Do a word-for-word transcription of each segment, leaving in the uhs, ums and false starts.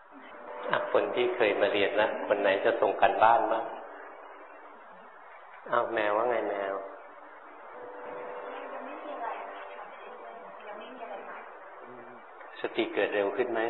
คนที่เคยมาเรียนนะคนไหนจะส่งกันบ้านบ้างอ้าวแมวว่าไงแมวสติเกิดเร็วขึ้นไหม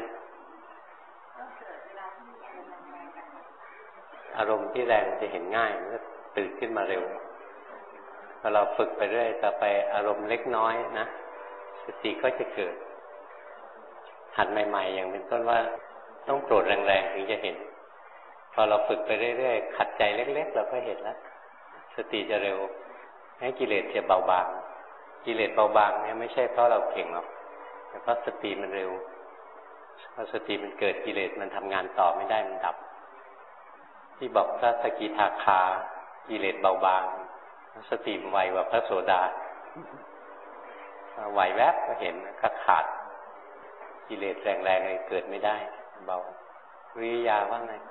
อารมณ์ที่แรงจะเห็นง่ายก็ตื่นขึ้นมาเร็วพอเราฝึกไปเรื่อยต่อไปอารมณ์เล็กน้อยนะสติก็จะเกิดหัดใหม่ๆอย่างเป็นต้นว่าต้องโกรธแรงๆถึงจะเห็นพอเราฝึกไปเรื่อยๆขัดใจเล็กๆเราก็เห็นแล้วสติจะเร็วให้กิเลสจะเบาบางกิเลสเบาบางเนี่ยไม่ใช่เพราะเราเก่งหรอกแต่เพราะสติมันเร็วพอสติมันเกิดกิเลสมันทำงานต่อไม่ได้มันดับที่บอกพระสกิทาคากิเลสเบาบางสติไวกว่าพระโสดาไหวแวบก็เห็นก็ขาดกิเลสแรงๆเลยเกิดไม่ได้เบาวิริยาว่าไง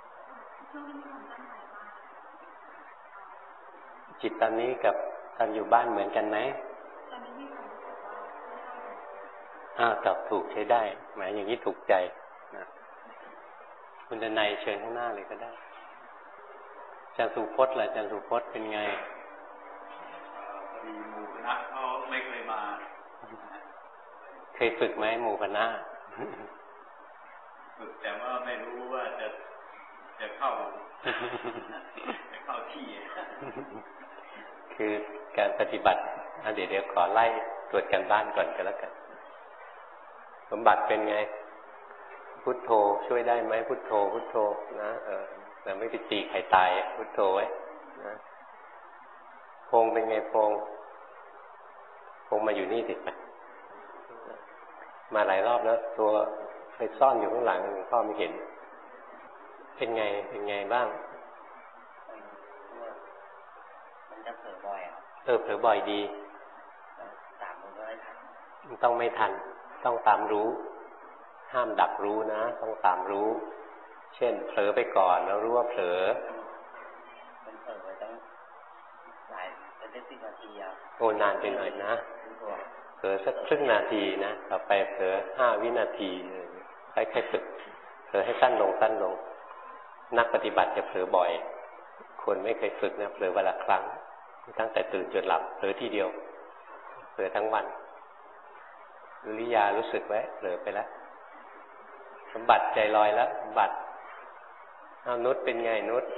จิตตอนนี้กับตอนอยู่บ้านเหมือนกันไหมอ้าวตอบถูกใช้ได้หมายอย่างนี้ถูกใจนะคุณดนัยเชิญข้างหน้าเลยก็ได้อาจารย์สุพจน์ล่ะอาจารย์สุพจน์เป็นไงมีหมู่คณะเขาไม่เคยมาเคยฝึกไหมหมู่คณะฝึกแต่ว่าไม่รู้ว่าจะจะเข้าจะเข้าที่คือการปฏิบัติเดี๋ยวเดี๋ยวขอไล่ตรวจกันบ้านก่อนกันแล้วกันสมบัติเป็นไงพุทโธช่วยได้ไหมพุทโธพุทโธนะเออแต่ไม่ไปตีใครตายพุทโธไว้นะพงเป็นไงพงพงมาอยู่นี่ติดไปมาหลายรอบแล้วตัวไปซ่อนอยู่ข้างหลังพ่อไม่เห็นเป็นไงเป็นไงบ้างมันจะเผลอบ่อยอ่ะเออเผลอบ่อยดีตามมันก็ไม่ทันต้องไม่ทันต้องตามรู้ห้ามดักรู้นะต้องตามรู้เช่นเผลอไปก่อนแล้วรู้ว่าเผลอมันเผลอไปตั้งหลายเป็นสิบนาทีอ่ะโอ้นานไปหน่อยนะเผลอสักครึ่งนาทีนะต่อไปเผลอห้าวินาทีค่อยๆฝึกเผลอให้สั้นลงสั้นลงนักปฏิบัติจะเผลอบ่อยคนไม่เคยฝึกนะเผลอวันละครั้งตั้งแต่ตื่นจนหลับเผลอทีเดียวเผลอทั้งวันวิริยารู้สึกไว้เผลอไปแล้วสมบัติใจลอยแล้วสมบัติเอานุชเป็นไงนุช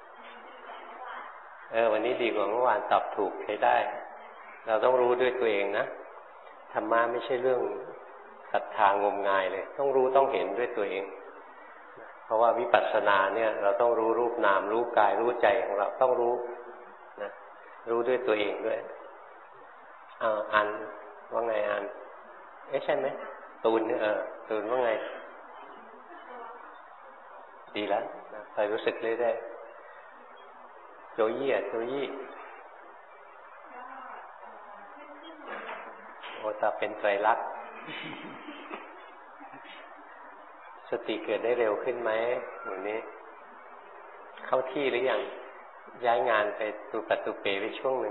เออวันนี้ดีกว่าเมื่อวานตอบถูกใช้ได้เราต้องรู้ด้วยตัวเองนะธรรมะไม่ใช่เรื่องศรัทธางมงายเลยต้องรู้ต้องเห็นด้วยตัวเองเพราะว่าวิปัสสนาเนี่ยเราต้องรู้รูปนามรู้กายรู้ใจของเราต้องรู้นะรู้ด้วยตัวเองด้วยอ่าอันว่าไงอันเอ๊ะใช่ไหมตูนเนี่ยเออตูนว่าไงดีแล้วนะคอยรู้สึกเรื่อยๆโจยี่อ่ะโจยี่โอตาเป็นไตรลักษณ์สติเกิดได้เร็วขึ้นไหมวันนี้เข้าที่หรือยังย้ายงานไปตูปัตตูเปไปช่วงหนึ่ง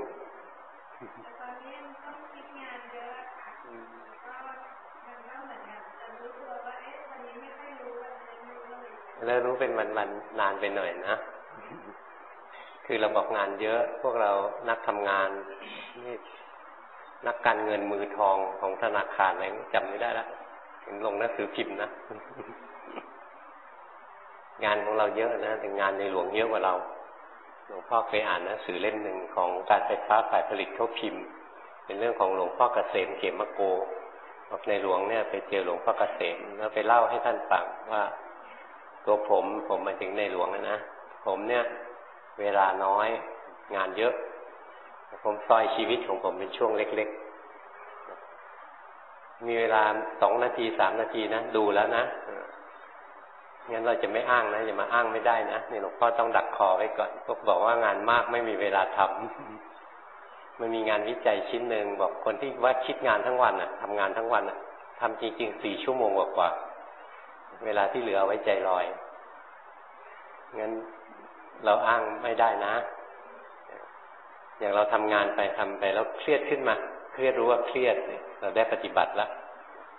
แล้วรู้เป็นวันวันนานไปหน่อยนะคือเราบอกงานเยอะพวกเรานักทำงานนี่นักการเงินมือทองของธนาคารอะไรจำไม่ได้แล้วถึงลงหนังสือพิมพ์นะงานของเราเยอะนะแต่งานในหลวงเยอะกว่าเราหลวงพ่อเคยอ่านหนังสือเล่มหนึ่งของการไฟฟ้าฝ่ายผลิตเขาพิมพ์เป็นเรื่องของหลวงพ่อเกษมเขมโกบอกในหลวงเนี่ยไปเจอหลวงพ่อเกษมแล้วไปเล่าให้ท่านฟังว่าตัวผมผมมาถึงในหลวงนะผมเนี่ยเวลาน้อยงานเยอะผมซอยชีวิตของผมเป็นช่วงเล็กๆมีเวลาสองนาทีสามนาทีนะดูแล้วนะงั้นเราจะไม่อ้างนะอย่ามาอ้างไม่ได้นะนี่หลวงพ่อต้องดักคอไว้ก่อนพวกบอกว่างานมากไม่มีเวลาทำมันมีงานวิจัยชิ้นหนึ่งบอกคนที่ว่าคิดงานทั้งวันน่ะทำงานทั้งวันน่ะทำจริงๆสี่ชั่วโมงกว่าเวลาที่เหลือเอาไว้ใจลอยงั้นเราอ้างไม่ได้นะอย่างเราทำงานไปทำไปแล้วเครียดขึ้นมาเครียดรู้ว่าเครียดเราได้ปฏิบัติแล้ว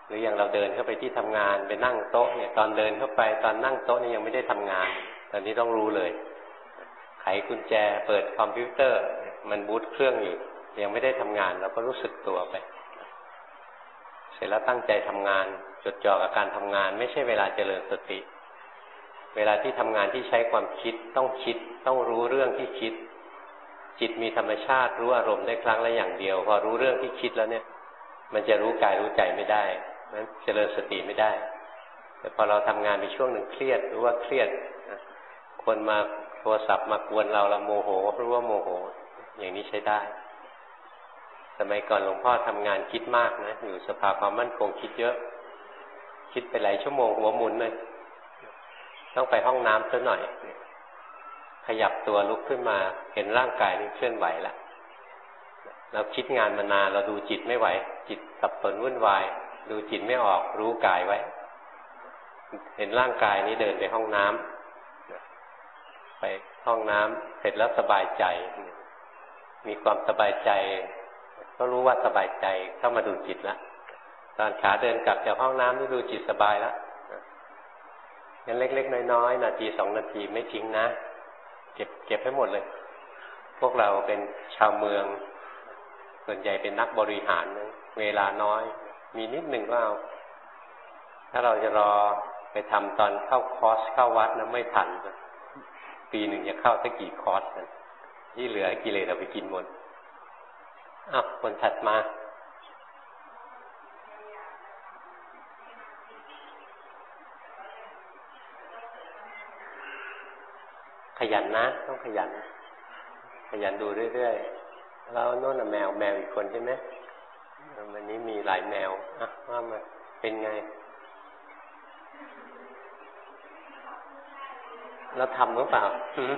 หรืออย่างเราเดินเข้าไปที่ทำงานไปนั่งโต๊ะเนี่ยตอนเดินเข้าไปตอนนั่งโต๊ะนี่ยังไม่ได้ทำงานตอนนี้ต้องรู้เลยไขกุญแจเปิดคอมพิวเตอร์มันบูตเครื่องอยู่ยังไม่ได้ทำงานเราก็รู้สึกตัวไปเสร็จแล้วตั้งใจทำงานจดจ่อกับการทำงานไม่ใช่เวลาเจริญสติเวลาที่ทำงานที่ใช้ความคิดต้องคิดต้องรู้เรื่องที่คิดจิตมีธรรมชาติรู้อารมณ์ได้ครั้งละอย่างเดียวพอรู้เรื่องที่คิดแล้วเนี่ยมันจะรู้กายรู้ใจไม่ได้นั้นเจริญสติไม่ได้แต่พอเราทำงานไปช่วงหนึ่งเครียดรู้ว่าเครียดคนมาโทรศัพท์มากวนเราเราโมโหรู้ว่าโมโหอย่างนี้ใช้ได้สมัยก่อนหลวงพ่อทำงานคิดมากนะอยู่สภาความมั่นคงคิดเยอะคิดไปหลายชั่วโมงหัวหมุนเลยต้องไปห้องน้ำซะหน่อยขยับตัวลุกขึ้นมาเห็นร่างกายนี่เคลื่อนไหวแล้วเราคิดงานมานานเราดูจิตไม่ไหวจิตสับสนวุ่นวายดูจิตไม่ออกรู้กายไว้เห็นร่างกายนี้เดินไปห้องน้ำไปห้องน้ำเสร็จแล้วสบายใจมีความสบายใจก็รู้ว่าสบายใจเข้ามาดูจิตแล้วตอนขาเดินกลับจากห้องน้ำนี่ดูจิตสบายแล้วงั้นเล็กๆน้อยๆนาทีสองนาทีไม่ทิ้งนะเก็บเก็บให้หมดเลยพวกเราเป็นชาวเมืองส่วนใหญ่เป็นนักบริหารเวลาน้อยมีนิดหนึ่งก็เอาถ้าเราจะรอไปทำตอนเข้าคอร์สเข้าวัดนะไม่ทันปีหนึ่งจะเข้าสักกี่คอร์สกันที่เหลือกิเลสเราไปกินหมดอ้าวคนถัดมาขยันนะต้องขยันขยันดูเรื่อยๆแล้วโน่นน่ะแมวแมวอีกคนใช่ไหมวันนี้มีหลายแมวอ่ะว่ามาเป็นไงแล้วทำหรือเปล่า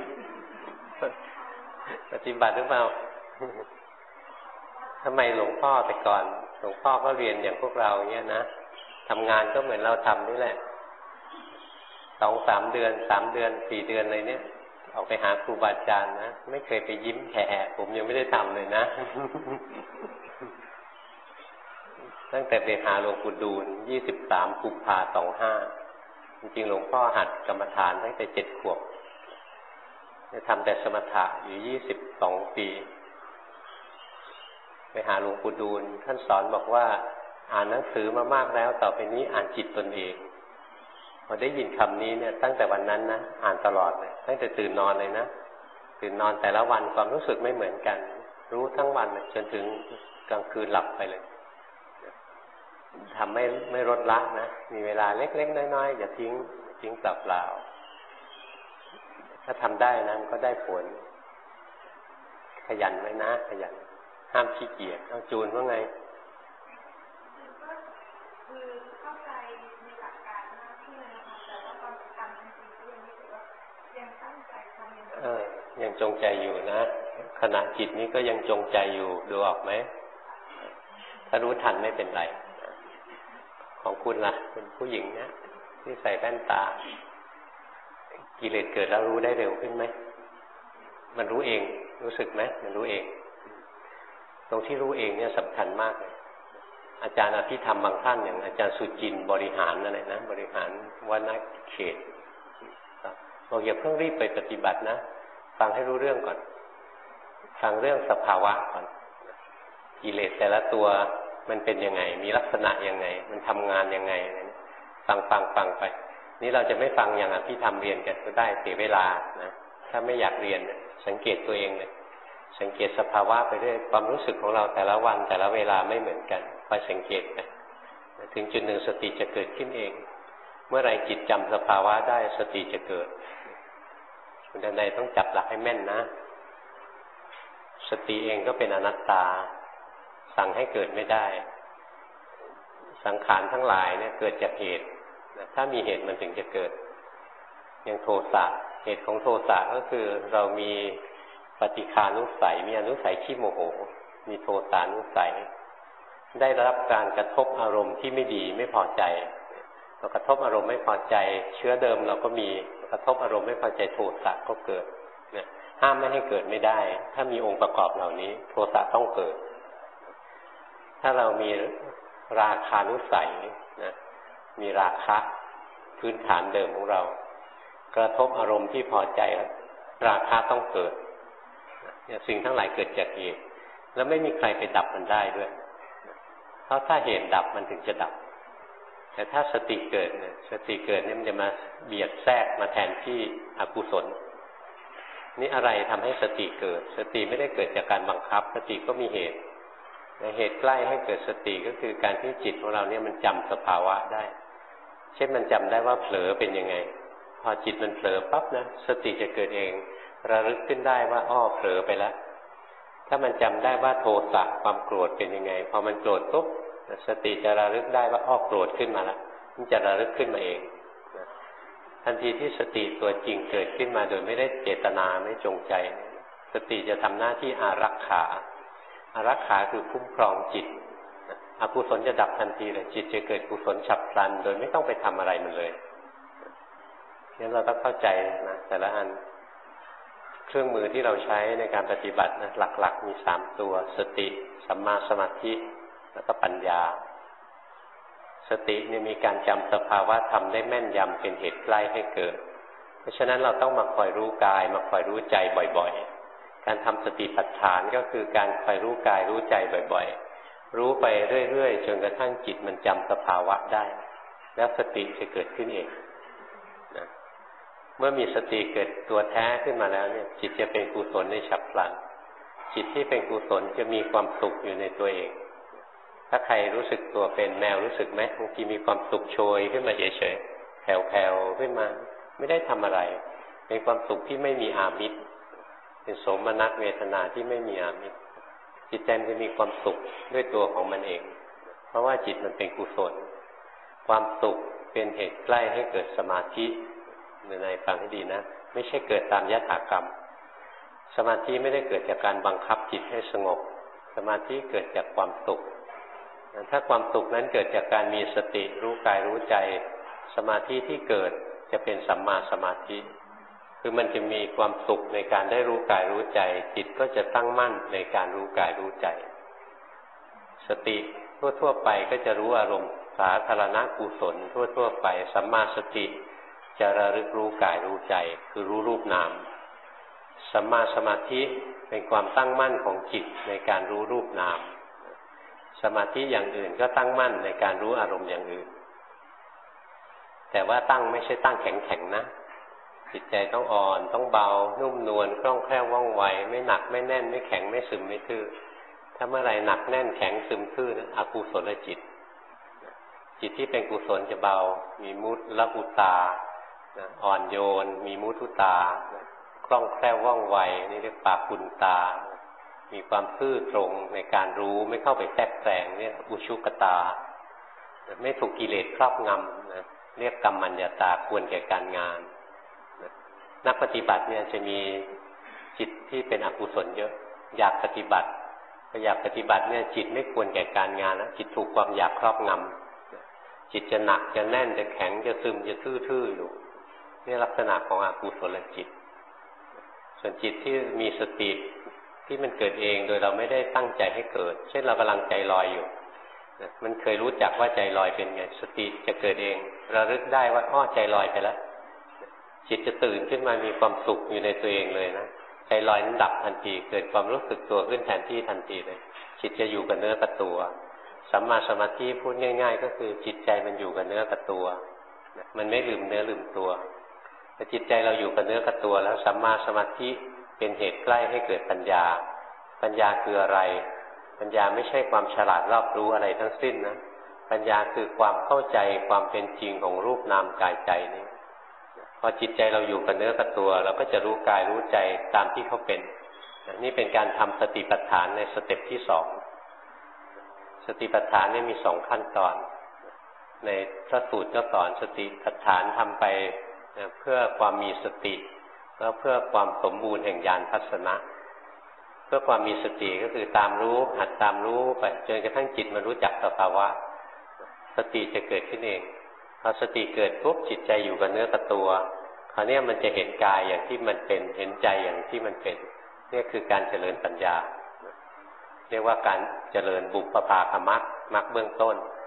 ปฏิบัติหรือเปล่าทำไมหลวงพ่อแต่ก่อนหลวงพ่อก็เรียนอย่างพวกเราเนี่ยนะทำงานก็เหมือนเราทำนี่แหละสองสามเดือนสามเดือนสี่เดือนอะไรเนี่ยออกไปหาครูบาอาจารย์นะไม่เคยไปยิ้มแฉะผมยังไม่ได้ทำเลยนะ ตั้งแต่ไปหาหลวงปู่ดูลยี่สิบสามกุมภาพันธ์สองห้าจริงๆหลวงพ่อหัดกรรมฐานตั้งแต่เจ็ดขวบจะทำแต่สมถะอยู่ยี่สิบสองปีไปหาหลวงปู่ดูลท่านสอนบอกว่าอ่านหนังสือมามากแล้วต่อไปนี้อ่านจิตตนเองพอได้ยินคำนี้เนี่ยตั้งแต่วันนั้นนะอ่านตลอดเลยตั้งแต่ตื่นนอนเลยนะตื่นนอนแต่ละวันความรู้สึกไม่เหมือนกันรู้ทั้งวันจนถึงกลางคืนหลับไปเลยทำไม่ไม่ลดละนะมีเวลาเล็กๆน้อยๆอย่าทิ้งทิ้งเปล่าๆถ้าทำได้นะก็ได้ผลขยันไว้นะขยันห้ามขี้เกียจเอาจูนว่าไงคือเข้าใจในหลักการหน้าที่นะคะแต่ว่าตอนทำจริงๆก็ยังรู้สึกว่ายังตั้งใจทำยังเออยังจงใจอยู่นะขณะจิตนี้ก็ยังจงใจอยู่ดูออกไหมถ้ารู้ทันไม่เป็นไรของคุณล่ะเป็นผู้หญิงนะที่ใส่แว่นตากิเลสเกิดแล้วรู้ได้เร็วขึ้นไหมมันรู้เองรู้สึกไหมมันรู้เองตรงที่รู้เองเนี่ยสำคัญมากเลยอาจารย์อภิธรรมบางท่านอย่างอาจารย์สุจินต์บริหารอะไรนะบริหารวนาเขตบอกอย่าเพิ่งรีบไปปฏิบัตินะฟังให้รู้เรื่องก่อนฟังเรื่องสภาวะก่อนกิเลสแต่ละตัวมันเป็นยังไงมีลักษณะยังไงมันทำงานยังไงฟังฟังฟังไปนี่เราจะไม่ฟังอย่างอภิธรรมเรียนกันก็ได้เสียเวลานะถ้าไม่อยากเรียนสังเกตตัวเองเลยสังเกตสภาวะไปเรื่อยความรู้สึกของเราแต่ละวันแต่ละเวลาไม่เหมือนกันคอยสังเกตไปถึงจุดหนึ่งสติจะเกิดขึ้นเองเมื่อไรจิตจำสภาวะได้สติจะเกิดคุณใดต้องจับหลักให้แม่นนะสติเองก็เป็นอนัตตาสั่งให้เกิดไม่ได้สังขารทั้งหลายเนี่ยเกิดจากเหตุถ้ามีเหตุมันถึงจะเกิดอย่างโทสะเหตุของโทสะก็คือเรามีปฏิฆานุสัยมีอนุสัยขี้โมโหมีโทสานุสัยได้รับการกระทบอารมณ์ที่ไม่ดีไม่พอใจเรากระทบอารมณ์ไม่พอใจเชื้อเดิมเราก็มีกระทบอารมณ์ไม่พอใจโทสะก็เกิดเนี่ยห้ามไม่ให้เกิดไม่ได้ถ้ามีองค์ประกอบเหล่านี้โทสะต้องเกิดถ้าเรามีราคานุสัยนะมีราคะพื้นฐานเดิมของเรากระทบอารมณ์ที่พอใจราคะต้องเกิดเนี่ยสิ่งทั้งหลายเกิดจากเหตุแล้วไม่มีใครไปดับมันได้ด้วยเพราะถ้าเหตุดับมันถึงจะดับแต่ถ้าสติเกิดเนี่ยสติเกิดเนี่ยมันจะมาเบียดแทรกมาแทนที่อกุศลนี่อะไรทำให้สติเกิดสติไม่ได้เกิดจากการบังคับสติก็มีเหตุเหตุใกล้ให้เกิดสติก็คือการที่จิตของเราเนี่ยมันจำสภาวะได้เช่นมันจำได้ว่าเผลอเป็นยังไงพอจิตมันเผลอปั๊บนะสติจะเกิดเองระลึกขึ้นได้ว่าอ้อเผลอไปแล้วถ้ามันจำได้ว่าโทสะความโกรธเป็นยังไงพอมันโกรธปุ๊บสติจะระลึกได้ว่าอ้อโกรธขึ้นมาแล้วมันจะระลึกขึ้นมาเองทันทีที่สติตัวจริงเกิดขึ้นมาโดยไม่ได้เจตนาไม่จงใจสติจะทำหน้าที่อารักขาอารักขาคือคุ้มครองจิตอกุศลจะดับทันทีเลยจิตจะเกิดกุศลฉับพลันโดยไม่ต้องไปทำอะไรมันเลยงั้นเราต้องเข้าใจนะแต่ละอันเครื่องมือที่เราใช้ในการปฏิบัตินะหลักๆมีสามตัวสติสัมมาสมาธิแล้วก็ปัญญาสติเนี่ยมีการจำสภาวะธรรมได้แม่นยำเป็นเหตุใกล้ให้เกิดเพราะฉะนั้นเราต้องมาคอยรู้กายมาคอยรู้ใจบ่อยๆการทำสติปัฏฐานก็คือการคอยรู้กายรู้ใจบ่อยๆรู้ไปเรื่อยๆจนกระทั่งจิตมันจำสภาวะได้แล้วสติจะเกิดขึ้นเองนะเมื่อมีสติเกิดตัวแท้ขึ้นมาแล้วเนี่ยจิตจะเป็นกุศลในฉับพลันจิตที่เป็นกุศลจะมีความสุขอยู่ในตัวเองถ้าใครรู้สึกตัวเป็นแมวรู้สึกไหมบางทีมีความสุขโชยขึ้นมาเฉยๆแผ่วๆขึ้นมาไม่ได้ทำอะไรเป็นความสุขที่ไม่มีอามิตรเป็นโสมนัสเวทนาที่ไม่มีอามิตรจิตใจมันจะมีความสุขด้วยตัวของมันเองเพราะว่าจิตมันเป็นกุศลความสุขเป็นเหตุใกล้ให้เกิดสมาธิในฟังให้ดีนะไม่ใช่เกิดตามยถากรรมสมาธิไม่ได้เกิดจากการบังคับจิตให้สงบสมาธิเกิดจากความสุขถ้าความสุขนั้นเกิดจากการมีสติรู้กายรู้ใจสมาธิที่เกิดจะเป็นสัมมาสมาธิคือมันจะมีความสุขในการได้รู้กายรู้ใจจิตก็จะตั้งมั่นในการรู้กายรู้ใจสติทั่วๆไปก็จะรู้อารมณ์สาธารณกุศลทั่วๆไปสัมมาสติจะระลึกรู้กายรู้ใจคือรู้รูปนามสัมมาสมาธิเป็นความตั้งมั่นของจิตในการรู้รูปนามสมาธิอย่างอื่นก็ตั้งมั่นในการรู้อารมณ์อย่างอื่นแต่ว่าตั้งไม่ใช่ตั้งแข็งๆนะจิตใจต้องอ่อนต้องเบานุ่มนวลคล่องแคล่วว่องไวไม่หนักไม่แน่นไม่แข็งไม่ซึมไม่ทื่อถ้าเมื่อไรหนักแน่นแข็งซึมทื่อนะอกุศลจิตจิตที่เป็นกุศลจะเบามีมุตละอุตาอ่อนโยนมีมุทุตาคล่องแคล่วว่องไวนี่เรียกปาปุณตามีความซื่อตรงในการรู้ไม่เข้าไปแทรกแซงเนี่ยอุชุกตาไม่ถูกกิเลสครอบงำนะเรียกกัมมัญญาตาควรแก่การงานนักปฏิบัติเนี่ยจะมีจิตที่เป็นอกุศลเยอะอยากปฏิบัติพออยากปฏิบัติเนี่ยจิตไม่ควรแก่การงานนะจิตถูกความอยากครอบงำจิตจะหนักจะแน่นจะแข็งจะซึมจะทื่อๆอยู่นี่ลักษณะของอกุศลจิตส่วนจิตที่มีสติที่มันเกิดเองโดยเราไม่ได้ตั้งใจให้เกิดเช่นเรากำลังใจลอยอยู่มันเคยรู้จักว่าใจลอยเป็นไงสติจะเกิดเองระลึกได้ว่าอ้อใจลอยไปแล้วจิตจะตื่นขึ้นมามีความสุขอยู่ในตัวเองเลยนะใจลอยนั้นดับทันทีเกิดความรู้สึกตัวขึ้นแทนที่ทันทีเลยจิตจะอยู่กับเนื้อกับตัวสัมมาสมาธิพูดง่ายๆก็คือจิตใจมันอยู่กับเนื้อกับตัวมันไม่ลืมเนื้อลืมตัวแต่จิตใจเราอยู่กับเนื้อกับตัวแล้วสัมมาสมาธิเป็นเหตุใกล้ให้เกิดปัญญาปัญญาคืออะไรปัญญาไม่ใช่ความฉลาดรอบรู้อะไรทั้งสิ้นนะปัญญาคือความเข้าใจความเป็นจริงของรูปนามกายใจนี้พอจิตใจเราอยู่กับเนื้อกับตัวเราก็จะรู้กายรู้ใจตามที่เขาเป็นนี่เป็นการทำสติปัฏฐานในสเต็ปที่สองสติปัฏฐานนี่มีสองขั้นตอนในพระสูตรก็สอนสติปัฏฐานทำไปเพื่อความมีสติแล้วเพื่อความสมบูรณ์แห่งญาณทัศนะเพื่อความมีสติก็คือตามรู้หัดตามรู้ไปจนกระทั่งจิตมันรู้จักสภาวะสติจะเกิดขึ้นเองพอสติเกิดปุ๊บจิตใจอยู่กับเนื้อกับตัวคราวนี้มันจะเห็นกายอย่างที่มันเป็นเห็นใจอย่างที่มันเป็นนี่คือการเจริญปัญญาเรียกว่าการเจริญบุพภาคมรรคมรรคเบื้องต้น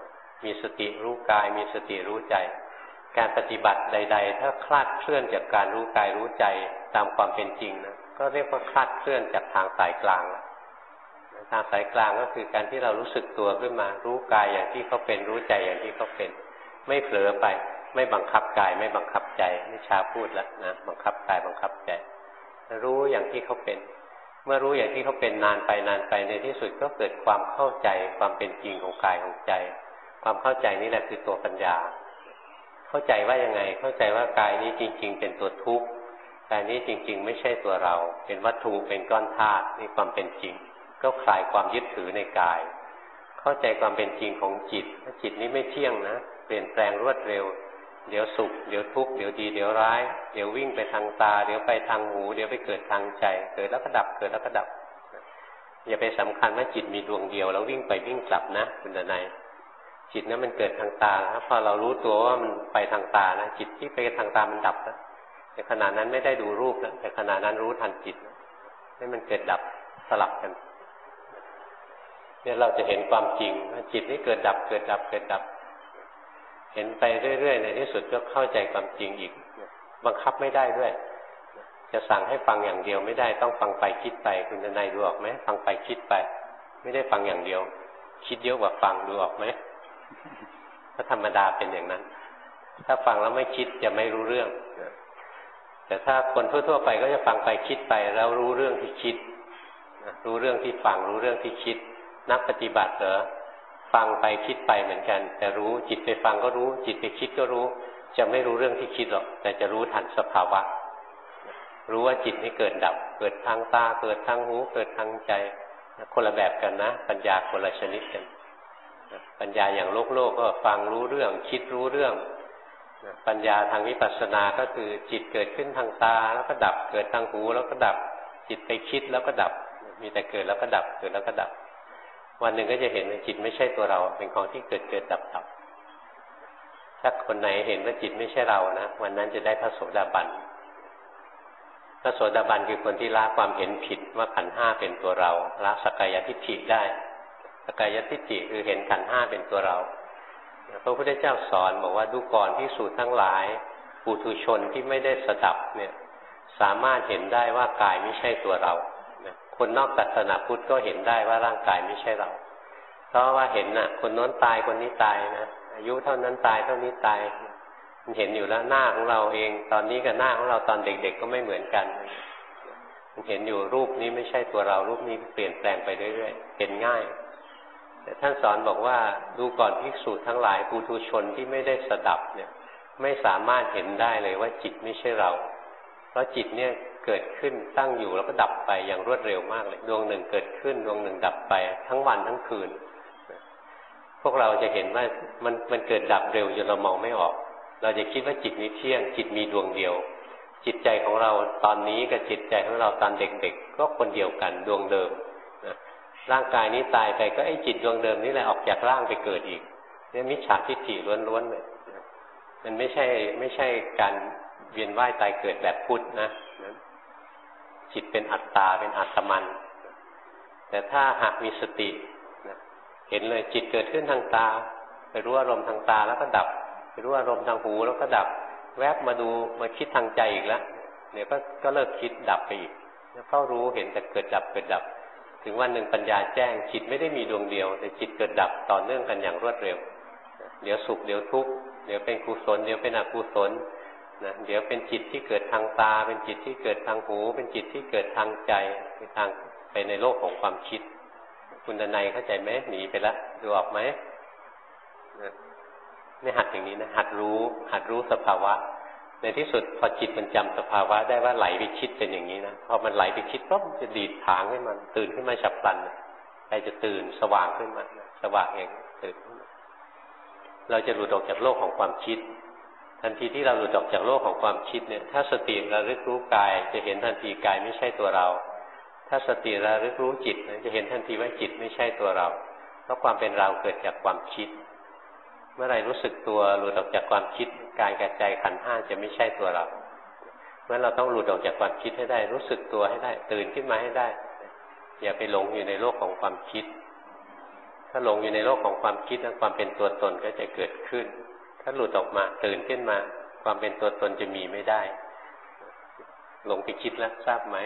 มีสติรู้กายมีสติรู้ใจการปฏิบัติใดๆถ้าคลาดเคลื่อนจากการรู้กายรู้ใจตามความเป็นจริงนะก็เรียกว่าคลาดเคลื่อนจากทางสายกลางทางสายกลางก็คือการที่เรารู้สึกตัวขึ้นมารู้กายอย่างที่เขาเป็นรู้ใจอย่างที่เขาเป็นไม่เผลอไปไม่บังคับกายไม่บังคับใจนิชาพูดแล้วนะบังคับกายบังคับใจรู้อย่างที่เขาเป็นเมื่อรู้อย่างที่เขาเป็นนานไปนานไปในที่สุดก็เกิดความเข้าใจความเป็นจริงของกายของใจความเข้าใจนี่แหละคือตัวปัญญาเข้าใจว่ายังไงเข้าใจว่ากายนี้จริงๆเป็นตัวทุกข์กายนี้จริงๆไม่ใช่ตัวเราเป็นวัตถุเป็นก้อนธาตุนี่ความเป็นจริงก็คลายความยึดถือในกายเข้าใจความเป็นจริงของจิตจิตนี้ไม่เที่ยงนะเปลี่ยนแปลงรวดเร็วเดี๋ยวสุขเดี๋ยวทุกข์เดี๋ยวดีเดี๋ยวร้ายเดี๋ยววิ่งไปทางตาเดี๋ยวไปทางหูเดี๋ยวไปเกิดทางใจเกิดแล้วก็ดับเกิดแล้วก็ดับอย่าไปสำคัญว่าจิตมีดวงเดียวแล้ววิ่งไปวิ่งกลับนะคุณดนัยจิตนั้นมันเกิดทางตานะพอเรารู้ตัวว่ามันไปทางตานะจิตที่ไปทางตามันดับแล้วแต่ขณะนั้นไม่ได้ดูรูปนะแต่ขณะนั้นรู้ทันจิตให้มันเกิดดับสลับกันเนี่ยเราจะเห็นความจริงว่าจิตนี้เกิดดับเกิดดับเกิดดับเห็นไปเรื่อยๆในที่สุดก็เข้าใจความจริงอีกบังคับไม่ได้ด้วยจะสั่งให้ฟังอย่างเดียวไม่ได้ต้องฟังไปคิดไปคุณนายดูออกไหมฟังไปคิดไปไม่ได้ฟังอย่างเดียวคิดเยอะกว่าฟังดูออกไหมก็ธรรมดาเป็นอย่างนั้นถ้าฟังแล้วไม่คิดจะไม่รู้เรื่องแต่ถ้าคนทั่วๆไปก็จะฟังไปคิดไปแล้วรู้เรื่องที่คิดรู้เรื่องที่ฟังรู้เรื่องที่คิดนักปฏิบัติเหรอฟังไปคิดไปเหมือนกันแต่รู้จิตไปฟังก็รู้จิตไปคิดก็รู้จะไม่รู้เรื่องที่คิดหรอกแต่จะรู้ทันสภาวะรู้ว่าจิตนี้เกิดดับเกิดทางตาเกิดทางหูเกิดทางใจคนละแบบกันนะปัญญาคนละชนิดกันปัญญาอย่างโลกโลกก็ฟังรู้เรื่องคิดรู้เรื่องปัญญาทางวิปัสสนาก็คือจิตเกิดขึ้นทางตาแล้วก็ดับเกิดทางหูแล้วก็ดับจิตไปคิดแล้วก็ดับมีแต่เกิดแล้วก็ดับเกิดแล้วก็ดับวันหนึ่งก็จะเห็นว่าจิตไม่ใช่ตัวเราเป็นของที่เกิดเกิดดับดับถ้าคนไหนเห็นว่าจิตไม่ใช่เรานะวันนั้นจะได้พระโสดาบันพระโสดาบันคือคนที่ละความเห็นผิดว่าขันธ์ห้าเป็นตัวเราละสักกายทิฏฐิได้สักกายทิฏฐิคือเห็นขันธ์ห้าเป็นตัวเราพระพุทธเจ้าสอนบอกว่าดูก่อนภิกษุทั้งหลายปุถุชนที่ไม่ได้สดับเนี่ยสามารถเห็นได้ว่ากายไม่ใช่ตัวเราคนนอกศาสนาพุทธก็เห็นได้ว่าร่างกายไม่ใช่เราเพราะว่าเห็นน่ะคนโน้นตายคนนี้ตายนะอายุเท่านั้นตายเท่านี้ตายมันเห็นอยู่แล้วหน้าของเราเองตอนนี้กับหน้าของเราตอนเด็กๆก็ไม่เหมือนกันมันเห็นอยู่รูปนี้ไม่ใช่ตัวเรารูปนี้เปลี่ยนแปลงไปเรื่อยๆเห็นง่ายแต่ท่านสอนบอกว่าดูก่อนภิกษุทั้งหลายปุถุชนที่ไม่ได้สดับเนี่ยไม่สามารถเห็นได้เลยว่าจิตไม่ใช่เราเพราะจิตเนี่ยเกิดขึ้นตั้งอยู่แล้วก็ดับไปอย่างรวดเร็วมากเลยดวงหนึ่งเกิดขึ้นดวงหนึ่งดับไปทั้งวันทั้งคืนพวกเราจะเห็นว่ามันมันเกิดดับเร็วจนเรามองไม่ออกเราจะคิดว่าจิตนี้เที่ยงจิตมีดวงเดียวจิตใจของเราตอนนี้กับจิตใจของเราตอนเด็กๆก็คนเดียวกันดวงเดิมนะร่างกายนี้ตายไปก็ไอ้จิตดวงเดิมนี่แหละออกจากร่างไปเกิดอีกเนี่ยมิจฉาทิฏฐิล้วนๆเลยมันไม่ใช่ไม่ใช่การเวียนว่ายตายเกิดแบบพุทธนะจิตเป็นอัตตาเป็นอัตมันแต่ถ้าหากมีสติเห็นเลยจิตเกิดขึ้นทางตาไปรู้อารมณ์ทางตาแล้วก็ดับไปรู้อารมณ์ทางหูแล้วก็ดับแวบมาดูมาคิดทางใจอีกแล้วเนี่ยก็ก็เลิกคิดดับไปอีกแล้วเข้ารู้เห็นแต่เกิดดับเกิดดับถึงวันหนึ่งปัญญาแจ้งจิตไม่ได้มีดวงเดียวแต่จิตเกิดดับต่อเนื่องกันอย่างรวดเร็วเดี๋ยวสุขเดี๋ยวทุกข์เดี๋ยวเป็นกุศลเดี๋ยวเป็นอกุศลนะเดี๋ยวเป็นจิตที่เกิดทางตาเป็นจิตที่เกิดทางหูเป็นจิตที่เกิดทางใจไปทางไปในโลกของความคิดคุณดนัยเข้าใจไหมหนีไปแล้วดูออกไหมไม่หัดอย่างนี้นะหัดรู้หัดรู้สภาวะในที่สุดพอจิตมันจำสภาวะได้ว่าไหลไปคิดเป็นอย่างนี้นะพอมันไหลไปคิดปุ๊บจะดีดผางให้มันตื่นขึ้นมาฉับพลันใจจะตื่นสว่างขึ้นมาสว่างเองตื่นเราจะหลุดออกจากโลกของความคิดทันทีที่เราหลุดออกจากโลกของความคิดเนี่ยถ้าสติระลึกรู้กายจะเห็นทันทีกายไม่ใช่ตัวเราถ้าสติระลึกรู้จิตจะเห็นทันทีว่าจิตไม่ใช่ตัวเราเพราะความเป็นเราเกิดจากความคิดเมื่อไรรู้สึกตัวหลุดออกจากความคิดกายกับใจขันธ์ห้าจะไม่ใช่ตัวเราเพราะฉะนั้นเราต้องหลุดออกจากความคิดให้ได้รู้สึกตัวให้ได้ตื่นขึ้นมาให้ได้อย่าไปหลงอยู่ในโลกของความคิดถ้าหลงอยู่ในโลกของความคิดแล้วความเป็นตัวตนก็จะเกิดขึ้นถ้าหลุดออกมาตื่นขึ้นมาความเป็นตัวตนจะมีไม่ได้หลงไปคิดแล้วทราบไหม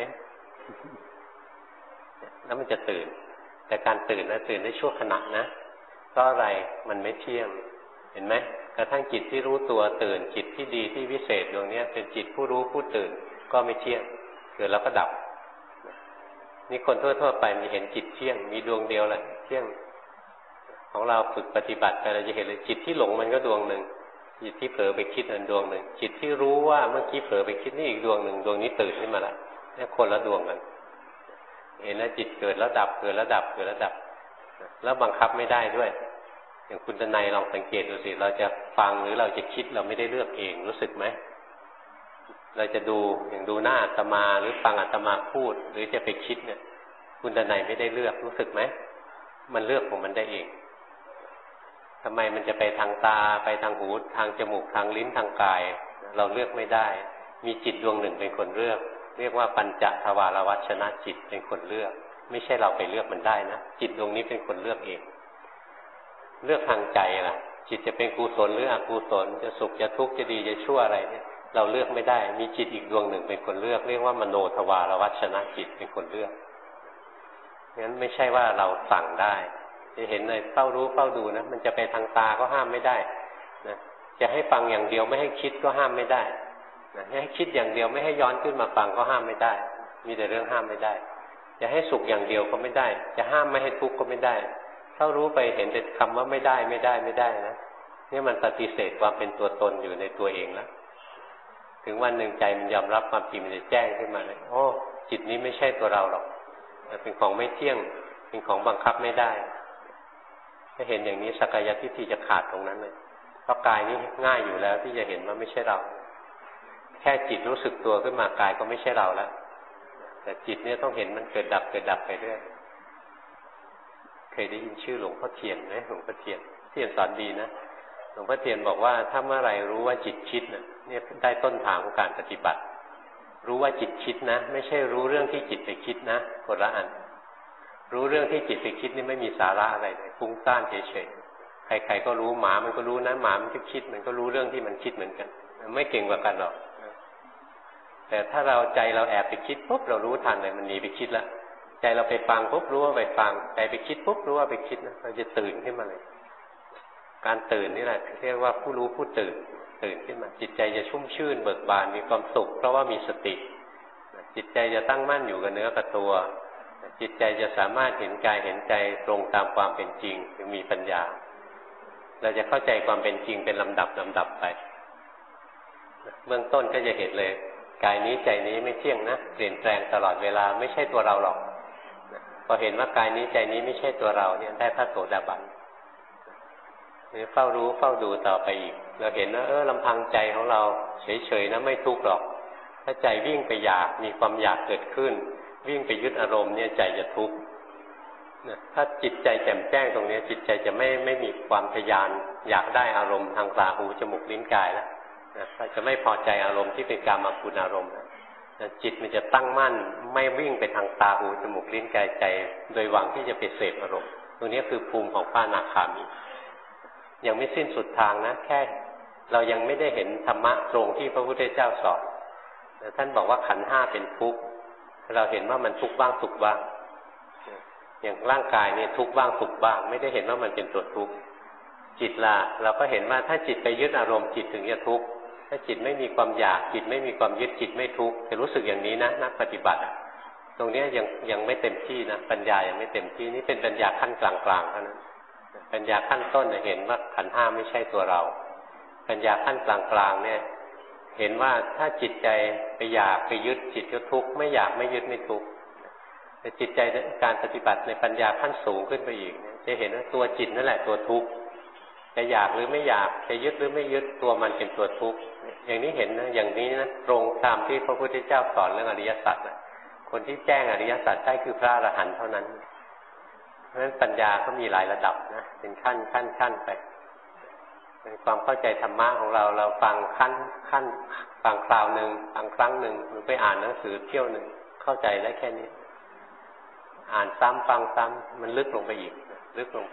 แล้วมันจะตื่นแต่การตื่นนะตื่นได้ชั่วขณะนะเพราะอะไรมันไม่เที่ยงเห็นไหมกระทั่งจิตที่รู้ตัวตื่นจิตที่ดีที่วิเศษดวงนี้เป็นจิตผู้รู้ผู้ตื่นก็ไม่เที่ยงเกิดแล้วก็ดับนี่คนทั่วๆไปมีเห็นจิตเที่ยงมีดวงเดียวแหละเที่ยงของเราฝึกปฏิบัติไปเราจะเห็นเลยจิตที่หลงมันก็ดวงหนึ่งจิตที่เผลอไปคิดอันดวงหนึ่งจิตที่รู้ว่าเมื่อกี้เผลอไปคิดนี่อีกดวงหนึ่งดวงนี้ตื่นขึ้นมาละนี่คนละดวงกันเห็นแล้วจิตเกิดแล้วดับเกิดแล้วดับเกิดแล้วดับแล้วบังคับไม่ได้ด้วยอย่างคุณตนัยลองสังเกตดูสิเราจะฟังหรือเราจะคิดเราไม่ได้เลือกเองรู้สึกไหมเราจะดูอย่างดูหน้าอาตมาหรือฟังอาตมาพูดหรือจะไปคิดเนี่ยคุณตนัยไม่ได้เลือกรู้สึกไหมมันเลือกของมันได้เองทำไมมันจะไปทางตาไปทางหูทางจมูกทางลิ้นทางกายเราเลือกไม่ได้มีจิตดวงหนึ่งเป็นคนเลือกเรียกว่าปัญจทวารวัชนะจิตเป็นคนเลือกไม่ใช่เราไปเลือกมันได้นะจิตดวงนี้เป็นคนเลือกเองเลือกทางใจล่ะจิตจะเป็นกุศลหรืออกุศลจะสุขจะทุกข์จะดีจะชั่วอะไรเนี่ยเราเลือกไม่ได้มีจิตอีกดวงหนึ่งเป็นคนเลือกเรียกว่ามโนทวารวัชนะจิตเป็นคนเลือกงั้นไม่ใช่ว่าเราสั่งได้จะเห็นเลยเฝ้ารู้เฝ้าดูนะมันจะไปทางตาก็ห้ามไม่ได้นะจะให้ฟังอย่างเดียวไม่ให้คิดก็ห้ามไม่ได้นะให้คิดอย่างเดียวไม่ให้ย้อนขึ้นมาฟังก็ห้ามไม่ได้มีแต่เรื่องห้ามไม่ได้จะให้สุขอย่างเดียวก็ไม่ได้จะห้ามไม่ให้ทุกข์ก็ไม่ได้เฝ้ารู้ไปเห็นแต่คำว่าไม่ได้ไม่ได้ไม่ได้นะนี่มันปฏิเสธความเป็นตัวตนอยู่ในตัวเองแล้วถึงวันหนึ่งใจมันยอมรับความจริงมันจะแจ้งขึ้นมาเลยโอ้จิตนี้ไม่ใช่ตัวเราหรอกเป็นของไม่เที่ยงเป็นของบังคับไม่ได้ถ้าเห็นอย่างนี้สักกายทิฏฐิจะขาดตรงนั้นเลยเพราะกายนี้ง่ายอยู่แล้วที่จะเห็นว่าไม่ใช่เราแค่จิตรู้สึกตัวขึ้นมากายก็ไม่ใช่เราแล้วแต่จิตเนี่ยต้องเห็นมันเกิดดับเกิดดับไปเรื่อยเคยได้ยินชื่อหลวงพ่อเทียนไหมหลวงพ่อเทียนเทียนสอนดีนะหลวงพ่อเทียนบอกว่าถ้าเมื่อไรรู้ว่าจิตคิดเนี่ยเนี่ยได้ต้นทางของการปฏิบัติรู้ว่าจิตคิดนะไม่ใช่รู้เรื่องที่จิตไปคิดนะคนละอันรู้เรื่องที่จิตไปคิดนี่ไม่มีสาระอะไรเลยฟุ้งซ่านเฉยๆใครๆก็รู้หมามันก็รู้นะหมามันก็คิดมันก็รู้เรื่องที่มันคิดเหมือนกันไม่เก่งกว่ากันหรอกแต่ถ้าเราใจเราแอบไปคิดปุ๊บเรารู้ทันเลยมันหนีไปคิดละใจเราไปฟังปุ๊บรู้ว่าไปฟังใจไปคิดปุ๊บรู้ว่าไปคิดนะเราจะตื่นขึ้นมาเลยการตื่นนี่แหละเรียกว่าผู้รู้ผู้ตื่นตื่นขึ้นมาจิตใจจะชุ่มชื่นเบิกบานมีความสุขเพราะว่ามีสติจิตใจจะตั้งมั่นอยู่กับเนื้อกับตัวจิตใจจะสามารถเห็นกายเห็นใจตรงตามความเป็นจริงมีปัญญาเราจะเข้าใจความเป็นจริงเป็นลำดับลำดับไปเบื้องต้นก็จะเห็นเลยกายนี้ใจนี้ไม่เที่ยงนะเปลี่ยนแปลงตลอดเวลาไม่ใช่ตัวเราหรอกพอเห็นว่ากายนี้ใจนี้ไม่ใช่ตัวเราเนี่ยได้พระโสดาบันนี่เฝ้ารู้เฝ้าดูต่อไปอีกเราเห็นว่าเออลำพังใจของเราเฉยๆนะไม่ทุกข์หรอกถ้าใจวิ่งไปอยากมีความอยากเกิดขึ้นวิ่งไปยึดอารมณ์เนี่ยใจจะทุกข์ถ้าจิตใจแจ่มแจ้งตรงนี้จิตใจจะไม่ไม่มีความทยานอยากได้อารมณ์ทางตาหูจมูกลิ้นกายแล้วนะจะไม่พอใจอารมณ์ที่เป็นกามคุณอารมณ์นะจิตมันจะตั้งมั่นไม่วิ่งไปทางตาหูจมูกลิ้นกายใจโดยหวังที่จะไปเสพอารมณ์ตรงนี้คือภูมิของพระอนาคามียังไม่สิ้นสุดทางนะแค่เรายังไม่ได้เห็นธรรมะตรงที่พระพุทธเจ้าสอนท่านบอกว่าขันธ์ห้าเป็นทุกข์เราเห็นว่ามันทุกข์บ้างสุขบ้างอย่างร่างกายนี่ทุกข์บ้างสุขบ้างไม่ได้เห็นว่ามันเป็นตัวทุกข์จิตล่ะเราก็เห็นว่าถ้าจิตไปยึดอารมณ์จิตถึงจะทุกข์ถ้าจิตไม่มีความอยากจิตไม่มีความยึดจิตไม่ทุกข์จะรู้สึกอย่างนี้นะนักปฏิบัติตรงนี้ยังยังไม่เต็มที่นะปัญญายังไม่เต็มที่นี่เป็นปัญญาขั้นกลางๆเท่านั้นปัญญาขั้นต้นเห็นว่าขันธ์ห้าไม่ใช่ตัวเราปัญญาขั้นกลางๆเนี่ยเห็นว่าถ้าจิตใจไปอยากไปยึดจิตก็ทุกข์ไม่อยากไม่ยึดไม่ทุกข์แต่จิตใจการปฏิบัติในปัญญาขั้นสูงขึ้นไปอีกจะเห็นว่าตัวจิตนั่นแหละตัวทุกข์จะอยากหรือไม่อยากจะยึดหรือไม่ยึดตัวมันเป็นตัวทุกข์อย่างนี้เห็นนะอย่างนี้นะตรงตามที่พระพุทธเจ้าสอนเรื่องอริยสัจนะคนที่แจ้งอริยสัจได้คือพระอรหันต์เท่านั้นเพราะฉะนั้นปัญญาก็มีหลายระดับนะเป็นขั้นขั้นขั้นไปในความเข้าใจธรรมะของเราเราฟังขั้นขั้นฟังคราวหนึ่งฟังครั้งหนึ่งหรือไปอ่านหนังสือเที่ยวหนึ่งเข้าใจได้แค่นี้อ่านซ้ำฟังซ้ำมันลึกลงไปอีกลึกลงไป